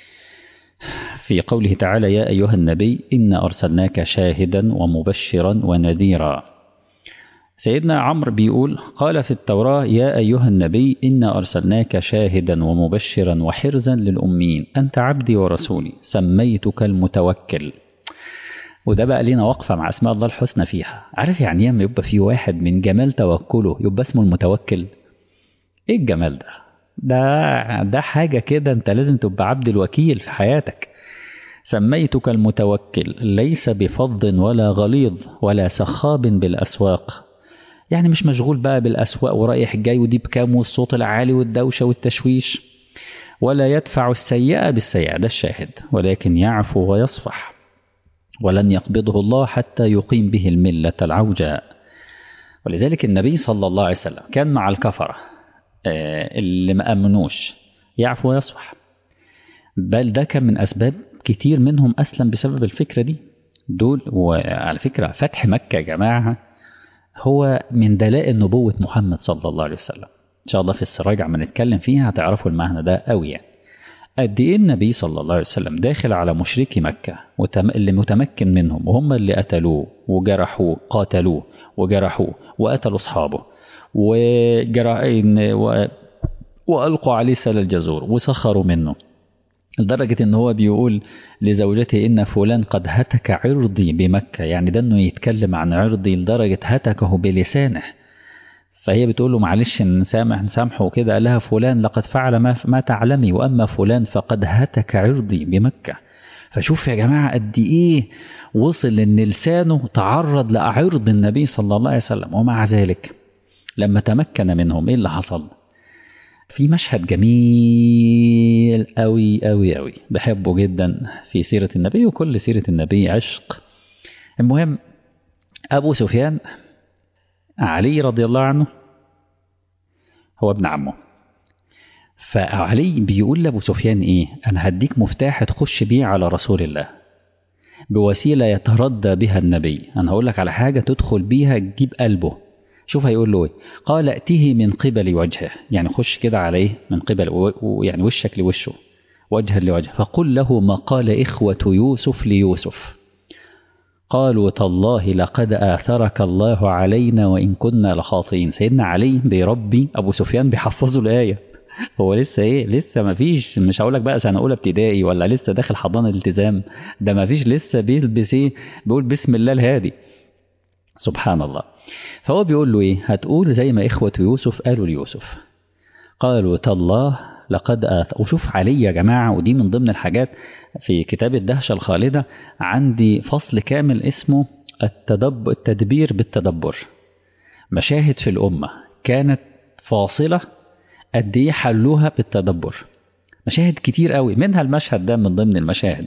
في قوله تعالى يا أيها النبي إنا أرسلناك شاهدا ومبشرا ونذيرا. سيدنا عمرو بيقول قال في التوراة يا أيها النبي إنا أرسلناك شاهدا ومبشرا وحرزا للأمين أنت عبدي ورسولي سميتك المتوكل. وده بقى لينا وقفة مع أسماء الله الحسنى فيها. عارف يعني ايه يبقى في واحد من جمال توكله يبقى اسمه المتوكل؟ ايه الجمال ده؟ ده ده حاجة كده انت لازم تبقى عبد الوكيل في حياتك. سميتك المتوكل ليس بفظ ولا غليظ ولا سخاب بالأسواق، يعني مش مشغول بقى بالأسواق ورايح جاي ودي بكام والصوت العالي والدوشة والتشويش، ولا يدفع السيئة بالسيئة، ده الشاهد، ولكن يعفو ويصفح، ولن يقبضه الله حتى يقيم به الملة العوجاء. ولذلك النبي صلى الله عليه وسلم كان مع الكفرة اللي ما أمنوش يعفو ويصفح، بل ده كان من أسباب كتير منهم أسلم بسبب الفكرة دي دول. وعلى فكرة فتح مكة يا جماعة هو من دلائل نبوة محمد صلى الله عليه وسلم. إن شاء الله في السراج عم نتكلم فيها هتعرفوا المعنى ده قوي. يعني قد ايه النبي صلى الله عليه وسلم داخل على مشركي مكة اللي متمكن منهم، وهم اللي قتلوه وجرحوه، قاتلوه وجرحوه وقتلوا أصحابه وجرحين وألقوا عليه سل الجزور وسخروا منه، لدرجة ان هو بيقول لزوجته ان فلان قد هتك عرضي بمكة، يعني ده انه يتكلم عن عرضي لدرجة هتكه بلسانه. فهي بتقول له معلش نسامح نسامحه وكده، قال لها فلان لقد فعل ما, ما تعلمي، وأما فلان فقد هتك عرضي بمكة. فشوف يا جماعة قد إيه وصل إن لسانه تعرض لعرض النبي صلى الله عليه وسلم، ومع ذلك لما تمكن منهم إيه اللي حصل؟ في مشهد جميل أوي أوي أوي بحبه جدا في سيرة النبي، وكل سيرة النبي عشق. المهم أبو سفيان علي رضي الله عنه هو ابن عمه، فعلي بيقول لأبو سفيان إيه؟ أنا هديك مفتاح تخش بيه على رسول الله بوسيلة يتردى بها النبي، أنا هقول لك على حاجة تدخل بيها تجيب قلبه. شوف هيقول له إيه؟ قال ائته من قبل وجهه، يعني خش كده عليه من قبل، يعني وشك لوشه وجها لوجه، فقل له ما قال إخوة يوسف ليوسف قالوا تالله لقد آثرك الله علينا وإن كنا لخاطئين. سيدنا علي بيربي أبو سفيان بيحفظه الآية، هو لسه إيه؟ لسه ما فيش، مش هقول لك بقى سنة أولى ابتدائي ولا لسه داخل حضانة الالتزام، ده ما فيش لسه بيلبس إيه؟ بيقول بسم الله الهادي سبحان الله. فهو بيقول له إيه؟ هتقول زي ما إخوة يوسف قالوا ليوسف قالوا تالله لقد آثر. وشوف علي يا جماعة، ودي من ضمن الحاجات في كتاب الدهشة الخالدة عندي فصل كامل اسمه التدبر التدبير بالتدبر. مشاهد في الأمة كانت فاصلة قد ايه حلوها بالتدبر، مشاهد كتير قوي، منها المشهد ده من ضمن المشاهد.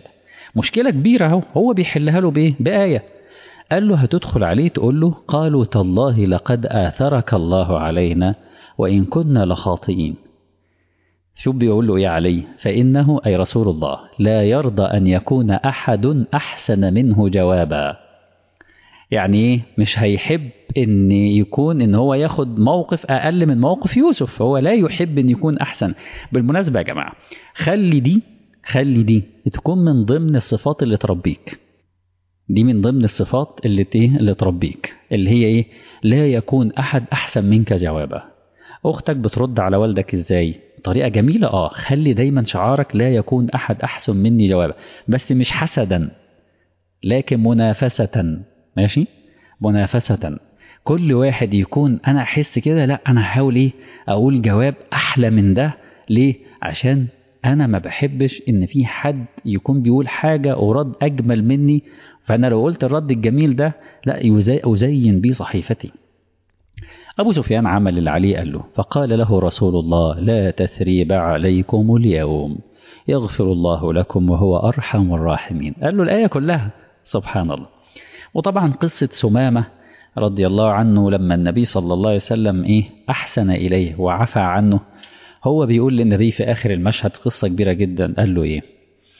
مشكلة كبيرة اهو، هو بيحلها له بإيه؟ بآية. قال له هتدخل عليه تقول له قالوا تالله لقد آثرك الله علينا وإن كنا لخاطئين. شو بيقول له إيه عليه؟ فإنه أي رسول الله لا يرضى أن يكون أحد أحسن منه جوابا. يعني إيه؟ مش هيحب إن يكون إن هو ياخد موقف أقل من موقف يوسف، هو لا يحب إن يكون أحسن. بالمناسبة يا جماعة، خلي دي خلي دي تكون من ضمن الصفات اللي تربيك. دي من ضمن الصفات اللي ايه اللي تربيك، اللي هي ايه؟ لا يكون احد احسن منك جوابا. اختك بترد على والدك ازاي؟ طريقه جميله. اه خلي دايما شعارك لا يكون احد احسن مني جوابا، بس مش حسدا لكن منافسه. ماشي؟ منافسه. كل واحد يكون انا احس كده، لا انا هحاول ايه اقول جواب احلى من ده. ليه؟ عشان انا ما بحبش ان في حد يكون بيقول حاجه ورد اجمل مني، فأنا لو قلت الرد الجميل ده لا أزين بيه صحيفتي. أبو سفيان عمل اللي عليه قال له، فقال له رسول الله لا تثريب عليكم اليوم يغفر الله لكم وهو أرحم الراحمين. قال له الآية كلها. سبحان الله. وطبعا قصة سمامة رضي الله عنه لما النبي صلى الله عليه وسلم إيه أحسن إليه وعفى عنه، هو بيقول للنبي في آخر المشهد قصة كبيرة جدا. قال له إيه؟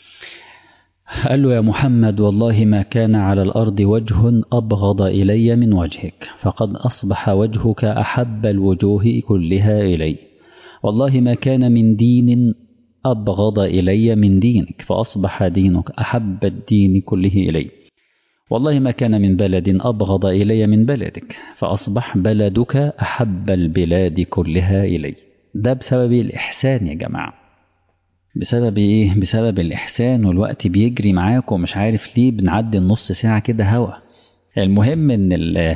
قال له يا محمد والله ما كان على الأرض وجه أبغض إلي من وجهك، فقد أصبح وجهك أحب الوجوه كلها إلي. والله ما كان من دين أبغض إلي من دينك، فأصبح دينك أحب الدين كله إلي. والله ما كان من بلد أبغض إلي من بلدك، فأصبح بلدك أحب البلاد كلها إلي. ده بسبب الإحسان يا جماعة. بسبب ايه؟ بسبب الإحسان. والوقت بيجري معاك ومش عارف ليه بنعدي النص ساعة كده هوا. المهم ان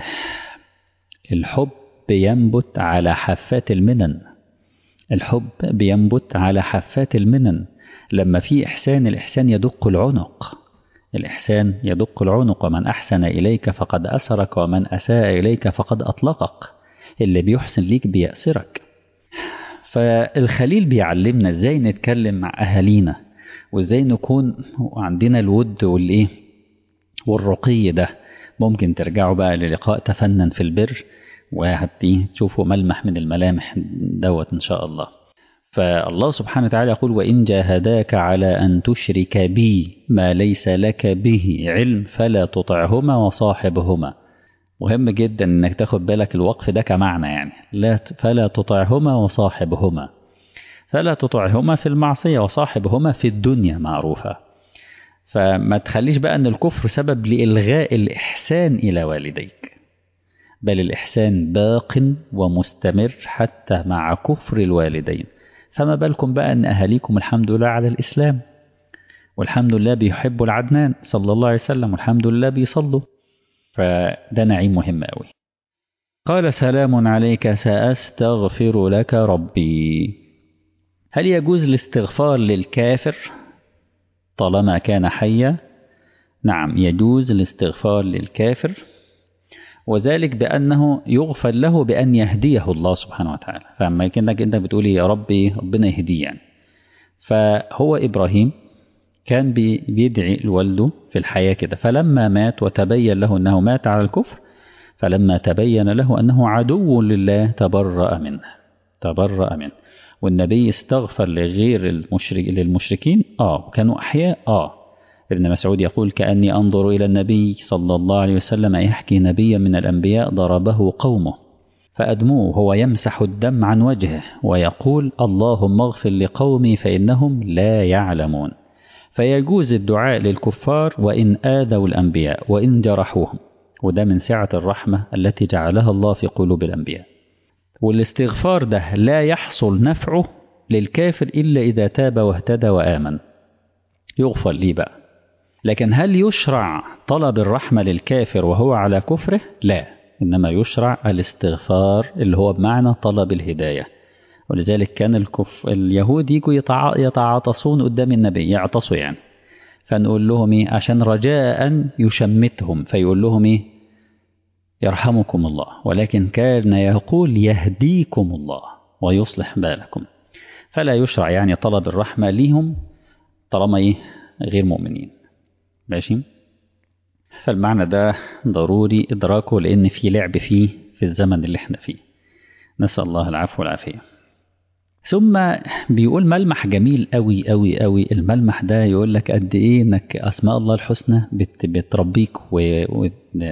الحب ينبت على حافات المنن. الحب بينبت على حافات المنن. لما في إحسان، الإحسان يدق العنق. الإحسان يدق العنق. ومن أحسن إليك فقد أسرك ومن أساء إليك فقد أطلقك. اللي بيحسن ليك بيأسرك. فالخليل بيعلمنا ازاي نتكلم مع اهالينا، وازاي نكون عندنا الود والايه والرقي ده. ممكن ترجعوا بقى للقاء تفنن في البر وهتيه تشوفوا ملمح من الملامح دوت ان شاء الله. فالله سبحانه وتعالى يقول وإن جاهداك على أن تشرك بي ما ليس لك به علم فلا تطعهما وصاحبهما. مهم جدا انك تاخد بالك الوقف ده كمعنى، يعني لا فلا تطعهما وصاحبهما. فلا تطعهما في المعصية وصاحبهما في الدنيا معروفة. فما تخليش بقى ان الكفر سبب لإلغاء الإحسان إلى والديك، بل الإحسان باق ومستمر حتى مع كفر الوالدين. فما بالكم بقى ان أهاليكم الحمد لله على الإسلام، والحمد لله بيحبوا العدنان صلى الله عليه وسلم، والحمد لله بيصلوا. فده نعيم مهم قوي. قال سلام عليك سأستغفر لك ربي. هل يجوز الاستغفار للكافر طالما كان حيا؟ نعم يجوز الاستغفار للكافر، وذلك بأنه يغفر له بأن يهديه الله سبحانه وتعالى. فأما كأنك أنت بتقولي يا ربي ربنا يهديه يعني. فهو إبراهيم كان بيدعي لوالده في الحياة كده، فلما مات وتبين له أنه مات على الكفر، فلما تبين له أنه عدو لله تبرأ منه تبرأ منه. والنبي استغفر لغير المشرك للمشركين آه كانوا أحياء. آه ابن مسعود يقول كأني أنظر إلى النبي صلى الله عليه وسلم يحكي نبيا من الأنبياء ضربه قومه فأدموه هو يمسح الدم عن وجهه ويقول اللهم اغفر لقومي فإنهم لا يعلمون. فيجوز الدعاء للكفار وإن آذوا الأنبياء وإن جرحوهم، وده من سعة الرحمة التي جعلها الله في قلوب الأنبياء. والاستغفار ده لا يحصل نفعه للكافر إلا إذا تاب واهتدى وآمن، يغفر ليه بقى. لكن هل يشرع طلب الرحمة للكافر وهو على كفره؟ لا، إنما يشرع الاستغفار اللي هو بمعنى طلب الهداية. ولذلك كان الكف... اليهود يجوا يتع... يتعاطسون قدام النبي، يعطسوا يعني، فنقول لهم إيه عشان رجاء يشمتهم، فيقول لهم إيه يرحمكم الله، ولكن كان يقول يهديكم الله ويصلح بالكم. فلا يشرع يعني طلب الرحمة ليهم طالما إيه غير مؤمنين. ماشي. فالمعنى ده ضروري إدراكه، لأن في لعب فيه في الزمن اللي احنا فيه، نسأل الله العفو والعافية. ثم بيقول ملمح جميل قوي قوي قوي. الملمح ده يقول لك قد ايه انك اسماء الله الحسنى بت بتربيك و... و...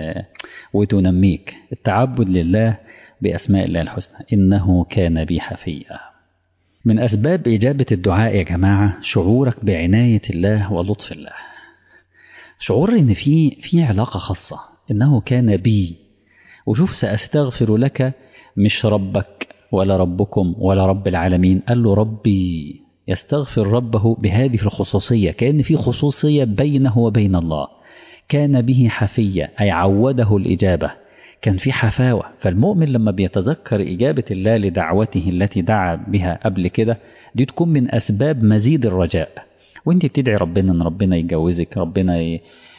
وتنميك. التعبد لله باسماء الله الحسنى، انه كان بي حفيا. من اسباب اجابة الدعاء يا جماعة شعورك بعناية الله ولطف الله، شعور ان في في علاقة خاصة، انه كان بي. وشوف سأستغفر لك، مش ربك ولا ربكم ولا رب العالمين، قال له ربي. يستغفر ربه بهذه الخصوصية، كأن في خصوصية بينه وبين الله. كان به حفية، أي عوده الإجابة، كان في حفاوة. فالمؤمن لما بيتذكر إجابة الله لدعوته التي دعا بها قبل كده، دي تكون من أسباب مزيد الرجاء. وانت بتدعي ربنا ان ربنا يجوزك، ربنا ي...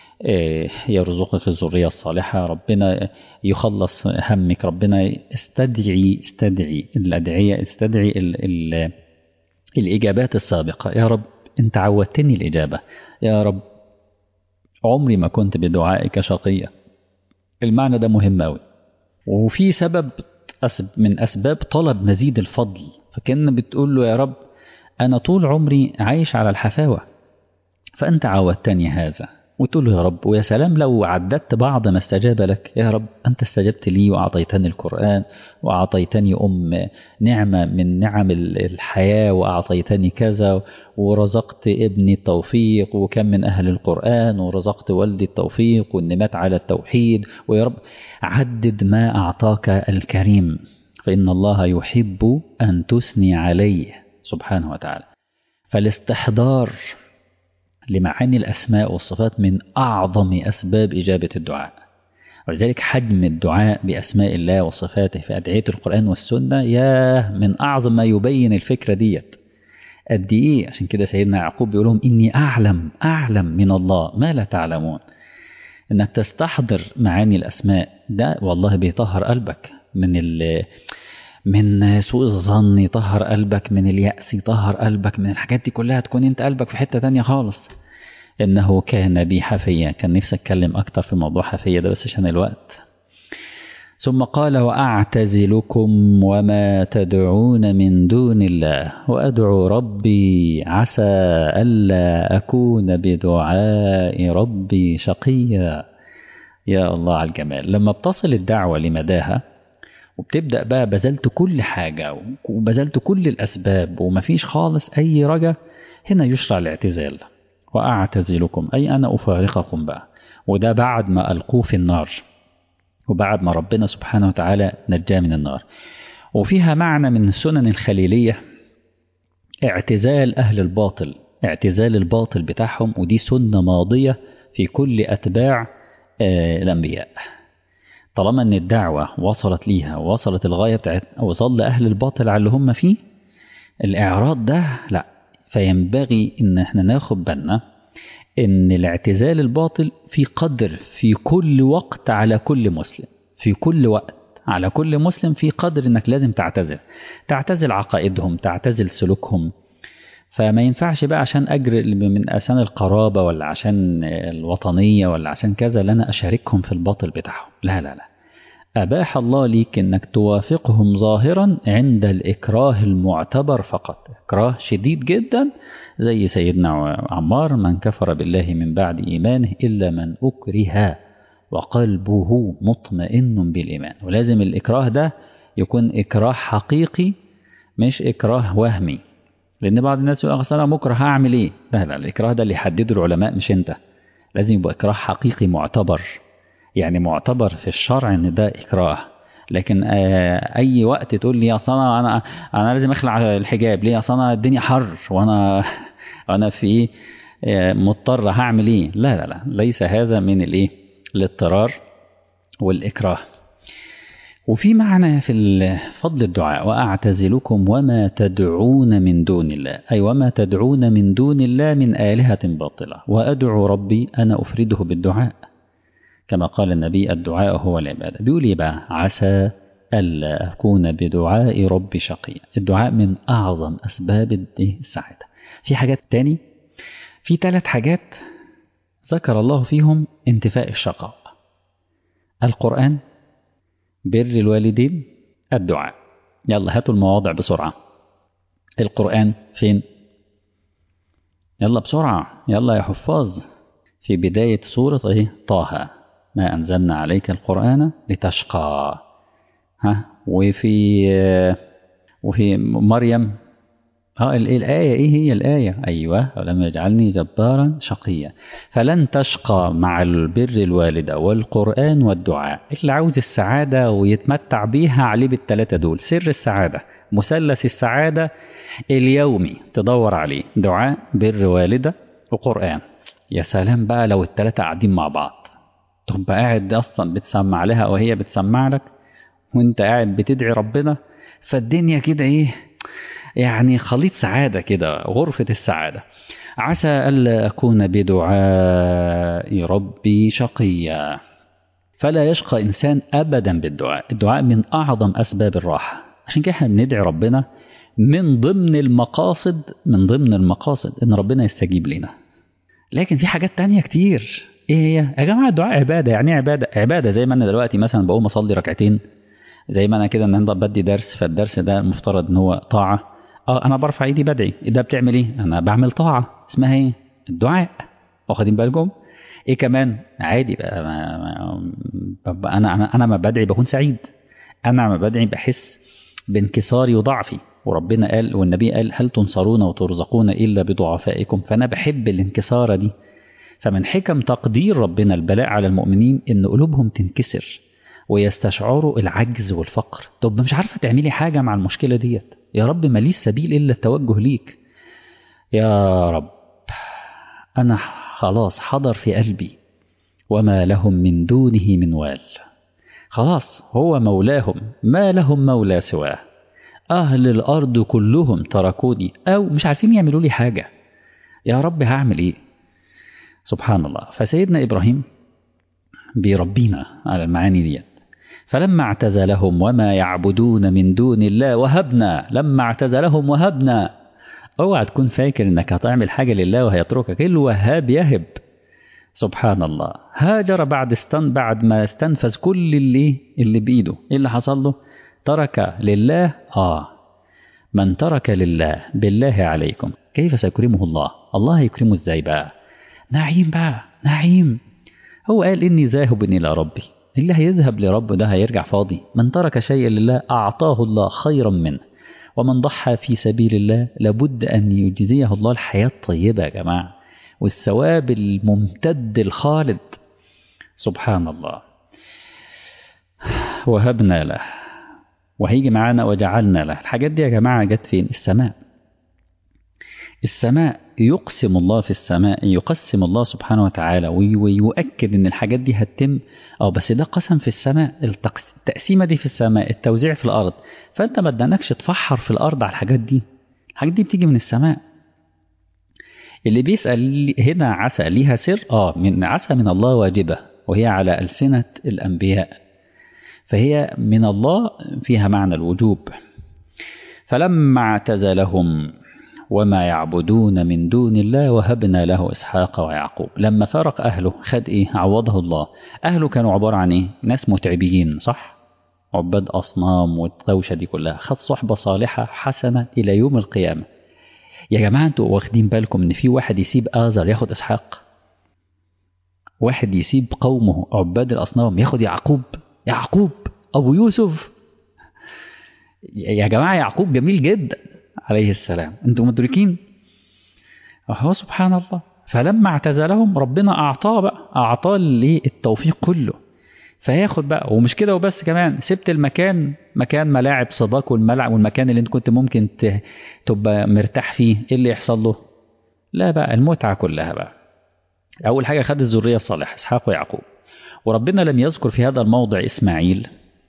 يرزقك الذرية الصالحة، ربنا يخلص همك، ربنا استدعي استدعي الأدعية، استدعي ال ال الإجابات السابقة. يا رب أنت عودتني الإجابة، يا رب عمري ما كنت بدعائك شقيا. المعنى ده مهم أوي. وفي سبب من أسباب طلب مزيد الفضل، فكأن بتقول له يا رب أنا طول عمري عايش على الحفاوة، فأنت عودتني هذا. وتقول له يا رب، ويا سلام لو عددت بعض ما استجاب لك. يا رب أنت استجبت لي وأعطيتني القرآن، وأعطيتني أم نعمة من نعم الحياة، وأعطيتني كذا، ورزقت ابني التوفيق وكم من أهل القرآن، ورزقت والدي التوفيق والنمات على التوحيد. ويا رب عدد ما أعطاك الكريم، فإن الله يحب أن تثني عليه سبحانه وتعالى. فالاستحضار لمعاني الأسماء والصفات من أعظم أسباب إجابة الدعاء. ولذلك حجم الدعاء بأسماء الله وصفاته في أدعية القرآن والسنة يا من أعظم ما يبين الفكرة ديت قد إيه. عشان كده سيدنا يعقوب بيقول لهم إني أعلم أعلم من الله ما لا تعلمون. إنك تستحضر معاني الأسماء ده والله بيطهر قلبك من ال من سوء الظن، يطهر قلبك من اليأس، يطهر قلبك من الحاجات دي كلها، تكون انت قلبك في حتة تانية خالص. انه كان بي حفيا. كان نفسي اتكلم اكتر في موضوع حفيا ده بس عشان الوقت. ثم قال واعتزلكم وما تدعون من دون الله وادعو ربي عسى الا اكون بدعاء ربي شقيا. يا الله على الجمال. لما بتصل الدعوة لمداها وبتبدأ بقى بذلت كل حاجة وبذلت كل الأسباب ومفيش خالص أي رجا، هنا يشرع الاعتزال. وأعتزلكم أي أنا أفارقكم بقى. وده بعد ما ألقوه في النار، وبعد ما ربنا سبحانه وتعالى نجاه من النار. وفيها معنى من السنن الخليلية اعتزال أهل الباطل، اعتزال الباطل بتاعهم. ودي سنة ماضية في كل أتباع آه الأنبياء. طالما ان الدعوة وصلت ليها ووصلت الغاية بتاعت وظل أهل الباطل على اللي هم فيه، الإعراض ده لا. فينبغي ان احنا ناخد بالنا ان الاعتزال الباطل في قدر في كل وقت على كل مسلم، في كل وقت على كل مسلم في قدر انك لازم تعتزل تعتزل عقائدهم، تعتزل سلوكهم. فما ينفعش بقى عشان أجر من عشان القرابة ولا عشان الوطنية ولا عشان كذا لنا أشاركهم في الباطل بتاعهم. لا لا لا. أباح الله ليك أنك توافقهم ظاهرا عند الإكراه المعتبر فقط، إكراه شديد جدا زي سيدنا عمار: من كفر بالله من بعد إيمانه إلا من أكره وقلبه مطمئن بالإيمان. ولازم الإكراه ده يكون إكراه حقيقي مش إكراه وهمي. لأن بعض الناس يقول أصل أنا مكره هعمل إيه؟ لا لا. الإكراه ده اللي يحدده العلماء مش أنت. لازم يبقى إكراه حقيقي معتبر، يعني معتبر في الشرع إن ده إكراه. لكن أي وقت تقول لي أصل أنا أنا أنا لازم أخلع الحجاب ليه؟ أصل أنا الدنيا حر وأنا أنا في مضطر هعمل إيه؟ لا لا لا. ليس هذا من الإيه؟ الاضطرار والإكراه. وفي معنى في فضل الدعاء: وأعتزلكم وما تدعون من دون الله، أي وما تدعون من دون الله من آلهة باطلة، وأدعو ربي أنا أفرده بالدعاء كما قال النبي: الدعاء هو العبادة. بيقول إيه بقى؟ عسى ألا أكون بدعاء ربي شقيا. الدعاء من أعظم أسباب السعادة. في حاجات تاني، في ثلاث حاجات ذكر الله فيهم انتفاء الشقاء. القرآن، بر الوالدين، الدعاء. يلا هاتوا المواضع بسرعة. القرآن فين؟ يلا بسرعة، يلا يا حفاظ. في بداية سورة ايه؟ طه، ما أنزلنا عليك القرآن لتشقى. ها، وفي وفي مريم. اه الآية ايه هي الآية؟ ايوه، ولم يجعلني جبارا شقيا. فلن تشقى مع البر الوالدة والقرآن والدعاء. اللي عاوز السعادة ويتمتع بيها عليه بالثلاثة دول. سر السعادة، مثلث السعادة اليومي تدور عليه: دعاء، بر والدة، وقرآن. يا سلام بقى لو الثلاثة قاعدين مع بعض، تبقى قاعد اصلا بتسمع لها وهي بتسمع لك، وانت قاعد بتدعي ربنا، فالدنيا كده ايه يعني، خليط سعادة كده، غرفة السعادة. عسى ألا أكون بدعاء ربي شقيا. فلا يشقى إنسان أبدا بالدعاء. الدعاء من أعظم أسباب الراحة. عشان كده احنا بندعي ربنا، من ضمن المقاصد من ضمن المقاصد إن ربنا يستجيب لنا. لكن في حاجات تانية كتير. إيه هي؟ يا جماعة الدعاء عبادة. يعني إيه عبادة؟ عبادة زي ما أنا دلوقتي مثلا بقوم أصلي ركعتين، زي ما أنا كده إن أنا بدي درس، فالدرس ده المفترض إن هو طاعة. اه انا برفع ايدي بدعي، ده بتعمل ايه؟ انا بعمل طاعه اسمها ايه؟ الدعاء. واخدين بالكم؟ ايه كمان؟ عادي بقى، ما ما بقى انا انا انا ما بدعي بكون سعيد. انا ما بدعي بحس بانكساري وضعفي، وربنا قال والنبي قال: هل تنصرون وترزقون الا بضعفائكم؟ فانا بحب الانكساره دي. فمن حكم تقدير ربنا البلاء على المؤمنين ان قلوبهم تنكسر ويستشعروا العجز والفقر. طب مش عارفه تعملي حاجه مع المشكله ديت، يا رب ماليش سبيل إلا التوجه ليك. يا رب أنا خلاص حضر في قلبي وما لهم من دونه من وال. خلاص هو مولاهم، ما لهم مولى سواه. أهل الأرض كلهم تركوني أو مش عارفين يعملوا لي حاجة. يا رب هعمل إيه؟ سبحان الله. فسيدنا إبراهيم بيربينا على المعاني ديت. فلما اعتزلهم وما يعبدون من دون الله وهبنا. لما اعتزلهم وهبنا. اوعى تكون فاكر انك هتعمل حاجة لله وهيتركك. الوهاب يهب. سبحان الله. هاجر بعد استن بعد ما استنفذ كل اللي اللي بايده. ايه اللي حصل له؟ ترك لله. اه من ترك لله بالله عليكم كيف سيكرمه الله؟ الله هيكرمه ازاي بقى؟ نعيم بقى، نعيم. هو قال اني ذاهب الى ربي. اللي هيذهب لربه ده هيرجع فاضي. من ترك شيئا لله أعطاه الله خيرا منه، ومن ضحى في سبيل الله لابد أن يجزيه الله الحياة الطيبة يا جماعة، والثواب الممتد الخالد. سبحان الله. وهبنا له، وهيجي معانا وجعلنا له. الحاجات دي يا جماعة جت فين؟ السماء. السماء يقسم الله في السماء، يقسم الله سبحانه وتعالى ويؤكد ان الحاجات دي هتتم. اه بس ده قسم في السماء، التقسيمه دي في السماء، التوزيع في الارض. فانت ما ادانكش تفحر في الارض على الحاجات دي. الحاجات دي بتيجي من السماء. اللي بيسأل هنا عسى ليها سر. اه من عسى من الله واجبة، وهي على ألسنة الأنبياء، فهي من الله فيها معنى الوجوب. فلما اعتزلهم وما يعبدون من دون الله وهبنا له إسحاق ويعقوب. لما فارق أهله خد إيه؟ عوضه الله. أهله كانوا عبارة عن إيه؟ ناس متعبين، صح؟ عباد أصنام والطوشة دي كلها. خد صحبة صالحة حسنة إلى يوم القيامة. يا جماعة أنتوا واخدين بالكم إن في واحد يسيب آزر ياخد إسحاق؟ واحد يسيب قومه عباد الأصنام ياخد يعقوب؟ يعقوب أبو يوسف. يا جماعة يعقوب جميل جدا عليه السلام، أنتم مدركين؟ أهو سبحان الله. فلما اعتزلهم ربنا أعطاه بقى، أعطاه التوفيق كله، فياخد بقى. ومش كده وبس، كمان سبت المكان، مكان ملاعب صداق والملعب والمكان اللي انت كنت ممكن تبقى مرتاح فيه. ايه اللي يحصل له؟ لا بقى المتعة كلها بقى. أول حاجة خد الذرية الصالحة إسحاق ويعقوب. وربنا لم يذكر في هذا الموضع إسماعيل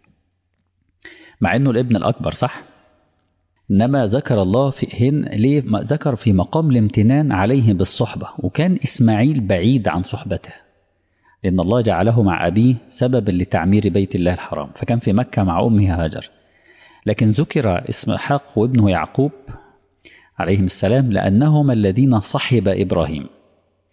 مع أنه الابن الأكبر، صح؟ إنما ذكر الله في هن ليه؟ ذكر في مقام الامتنان عليه بالصحبة، وكان إسماعيل بعيد عن صحبته لأن الله جعله مع أبيه سببا لتعمير بيت الله الحرام، فكان في مكة مع أمه هاجر. لكن ذكر إسحاق وابنه يعقوب عليهم السلام لأنهما الذين صحب إبراهيم،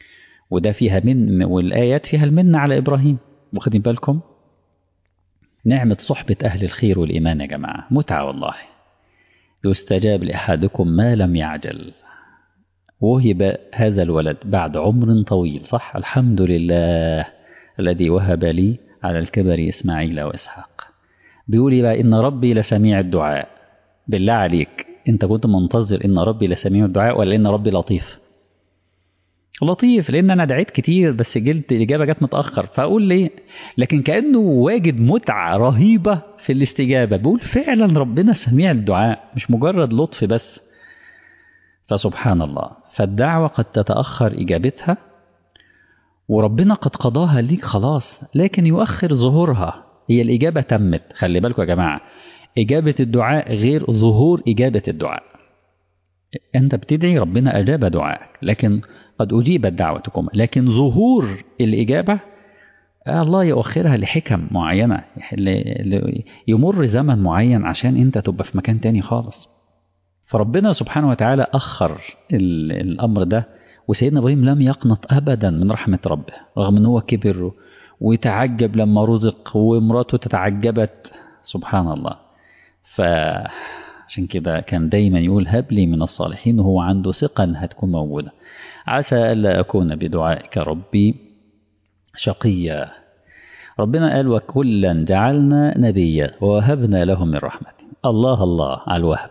وده فيها من، والآيات فيها المنة على إبراهيم. واخدين بالكم؟ نعمة صحبة أهل الخير والإيمان يا جماعة متعة والله. يستجاب لأحدكم ما لم يعجل. وهب هذا الولد بعد عمر طويل، صح؟ الحمد لله الذي وهب لي على الكبر إسماعيل وإسحاق. بيقول بقى إن ربي لسميع الدعاء. بالله عليك أنت كنت منتظر إن ربي لسميع الدعاء ولا إن ربي لطيف؟ لطيف، لأن أنا دعيت كتير بس جلت الإجابة جت متأخر، فأقول ليه؟ لكن كأنه واجد متعة رهيبة في الاستجابة، بيقول فعلا ربنا سميع الدعاء مش مجرد لطف بس. فسبحان الله، فالدعوة قد تتأخر إجابتها وربنا قد قضاها ليك خلاص، لكن يؤخر ظهورها. هي الإجابة تمت، خلي بالكم يا جماعة، إجابة الدعاء غير ظهور إجابة الدعاء. أنت بتدعي ربنا أجاب دعائك، لكن قد أجيبت دعوتكم، لكن ظهور الإجابة الله يؤخرها لحكم معينة، يمر زمن معين عشان أنت تبقى في مكان تاني خالص. فربنا سبحانه وتعالى أخر الأمر ده، وسيدنا إبراهيم لم يقنط أبدا من رحمة ربه رغم أنه كبر ويتعجب لما رزق وامراته تتعجبت. سبحان الله. فعشان كده كان دايما يقول هب لي من الصالحين، وهو عنده ثقة أنها تكون موجودة. عسى ألا أكون بدعائك ربي شقيا. ربنا قال وكلا جعلنا نبيا ووهبنا لهم من رحمته. الله الله على الوهب،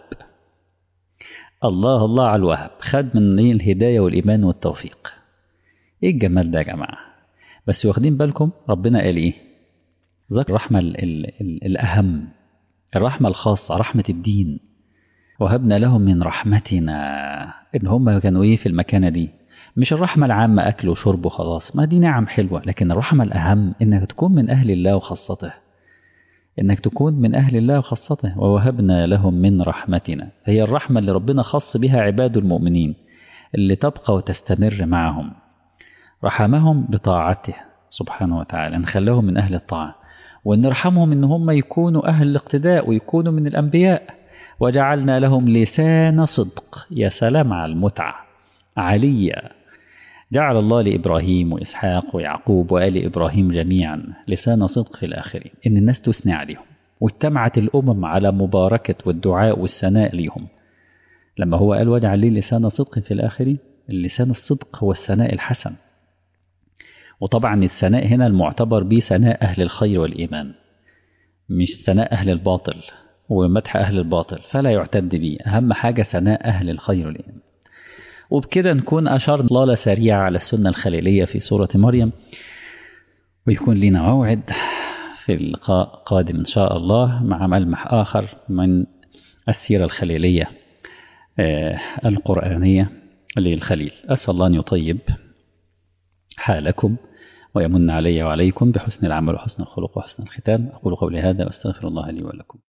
الله الله على الوهب. خد من الهداية والإيمان والتوفيق. إيه الجمال ده يا جماعة؟ بس واخدين بالكم ربنا قال إيه؟ ذكر الرحمة ال ال ال الأهم، الرحمة الخاصة، رحمة الدين. وهبنا لهم من رحمتنا، إن هم كانوا إيه في المكانة دي. مش الرحمة العامة أكل وشرب وخلاص، ما دي نعم حلوة، لكن الرحمة الأهم إنك تكون من أهل الله وخاصته، إنك تكون من أهل الله وخاصته. ووهبنا لهم من رحمتنا، هي الرحمة اللي ربنا خص بها عباد المؤمنين اللي تبقى وتستمر معهم. رحمهم بطاعته سبحانه وتعالى، نخليهم من أهل الطاعة، ونرحمهم إن هم يكونوا أهل الاقتداء ويكونوا من الأنبياء. وجعلنا لهم لسان صدق. يا سلام على المتعة عليا. جعل الله لإبراهيم وإسحاق ويعقوب وآل إبراهيم جميعا لسان صدق في الآخرين، إن الناس تثني عليهم، واجتمعت الأمم على مباركة والدعاء والثناء ليهم. لما هو قال واجعل لي لسان صدق في الآخرين، اللسان الصدق هو الثناء الحسن. وطبعا الثناء هنا المعتبر به ثناء أهل الخير والإيمان، مش ثناء أهل الباطل ومدح أهل الباطل، فلا يعتد به. أهم حاجة ثناء أهل الخير والإيمان. وبكده نكون أشرنا إطلالة سريعة على السنة الخليلية في سورة مريم، ويكون لنا موعد في اللقاء قادم إن شاء الله مع ملمح آخر من السيرة الخليلية القرآنية للخليل. أسأل الله أن يطيب حالكم ويمن علي وعليكم بحسن العمل وحسن الخلق وحسن الختام. أقول قولي هذا وأستغفر الله لي ولكم.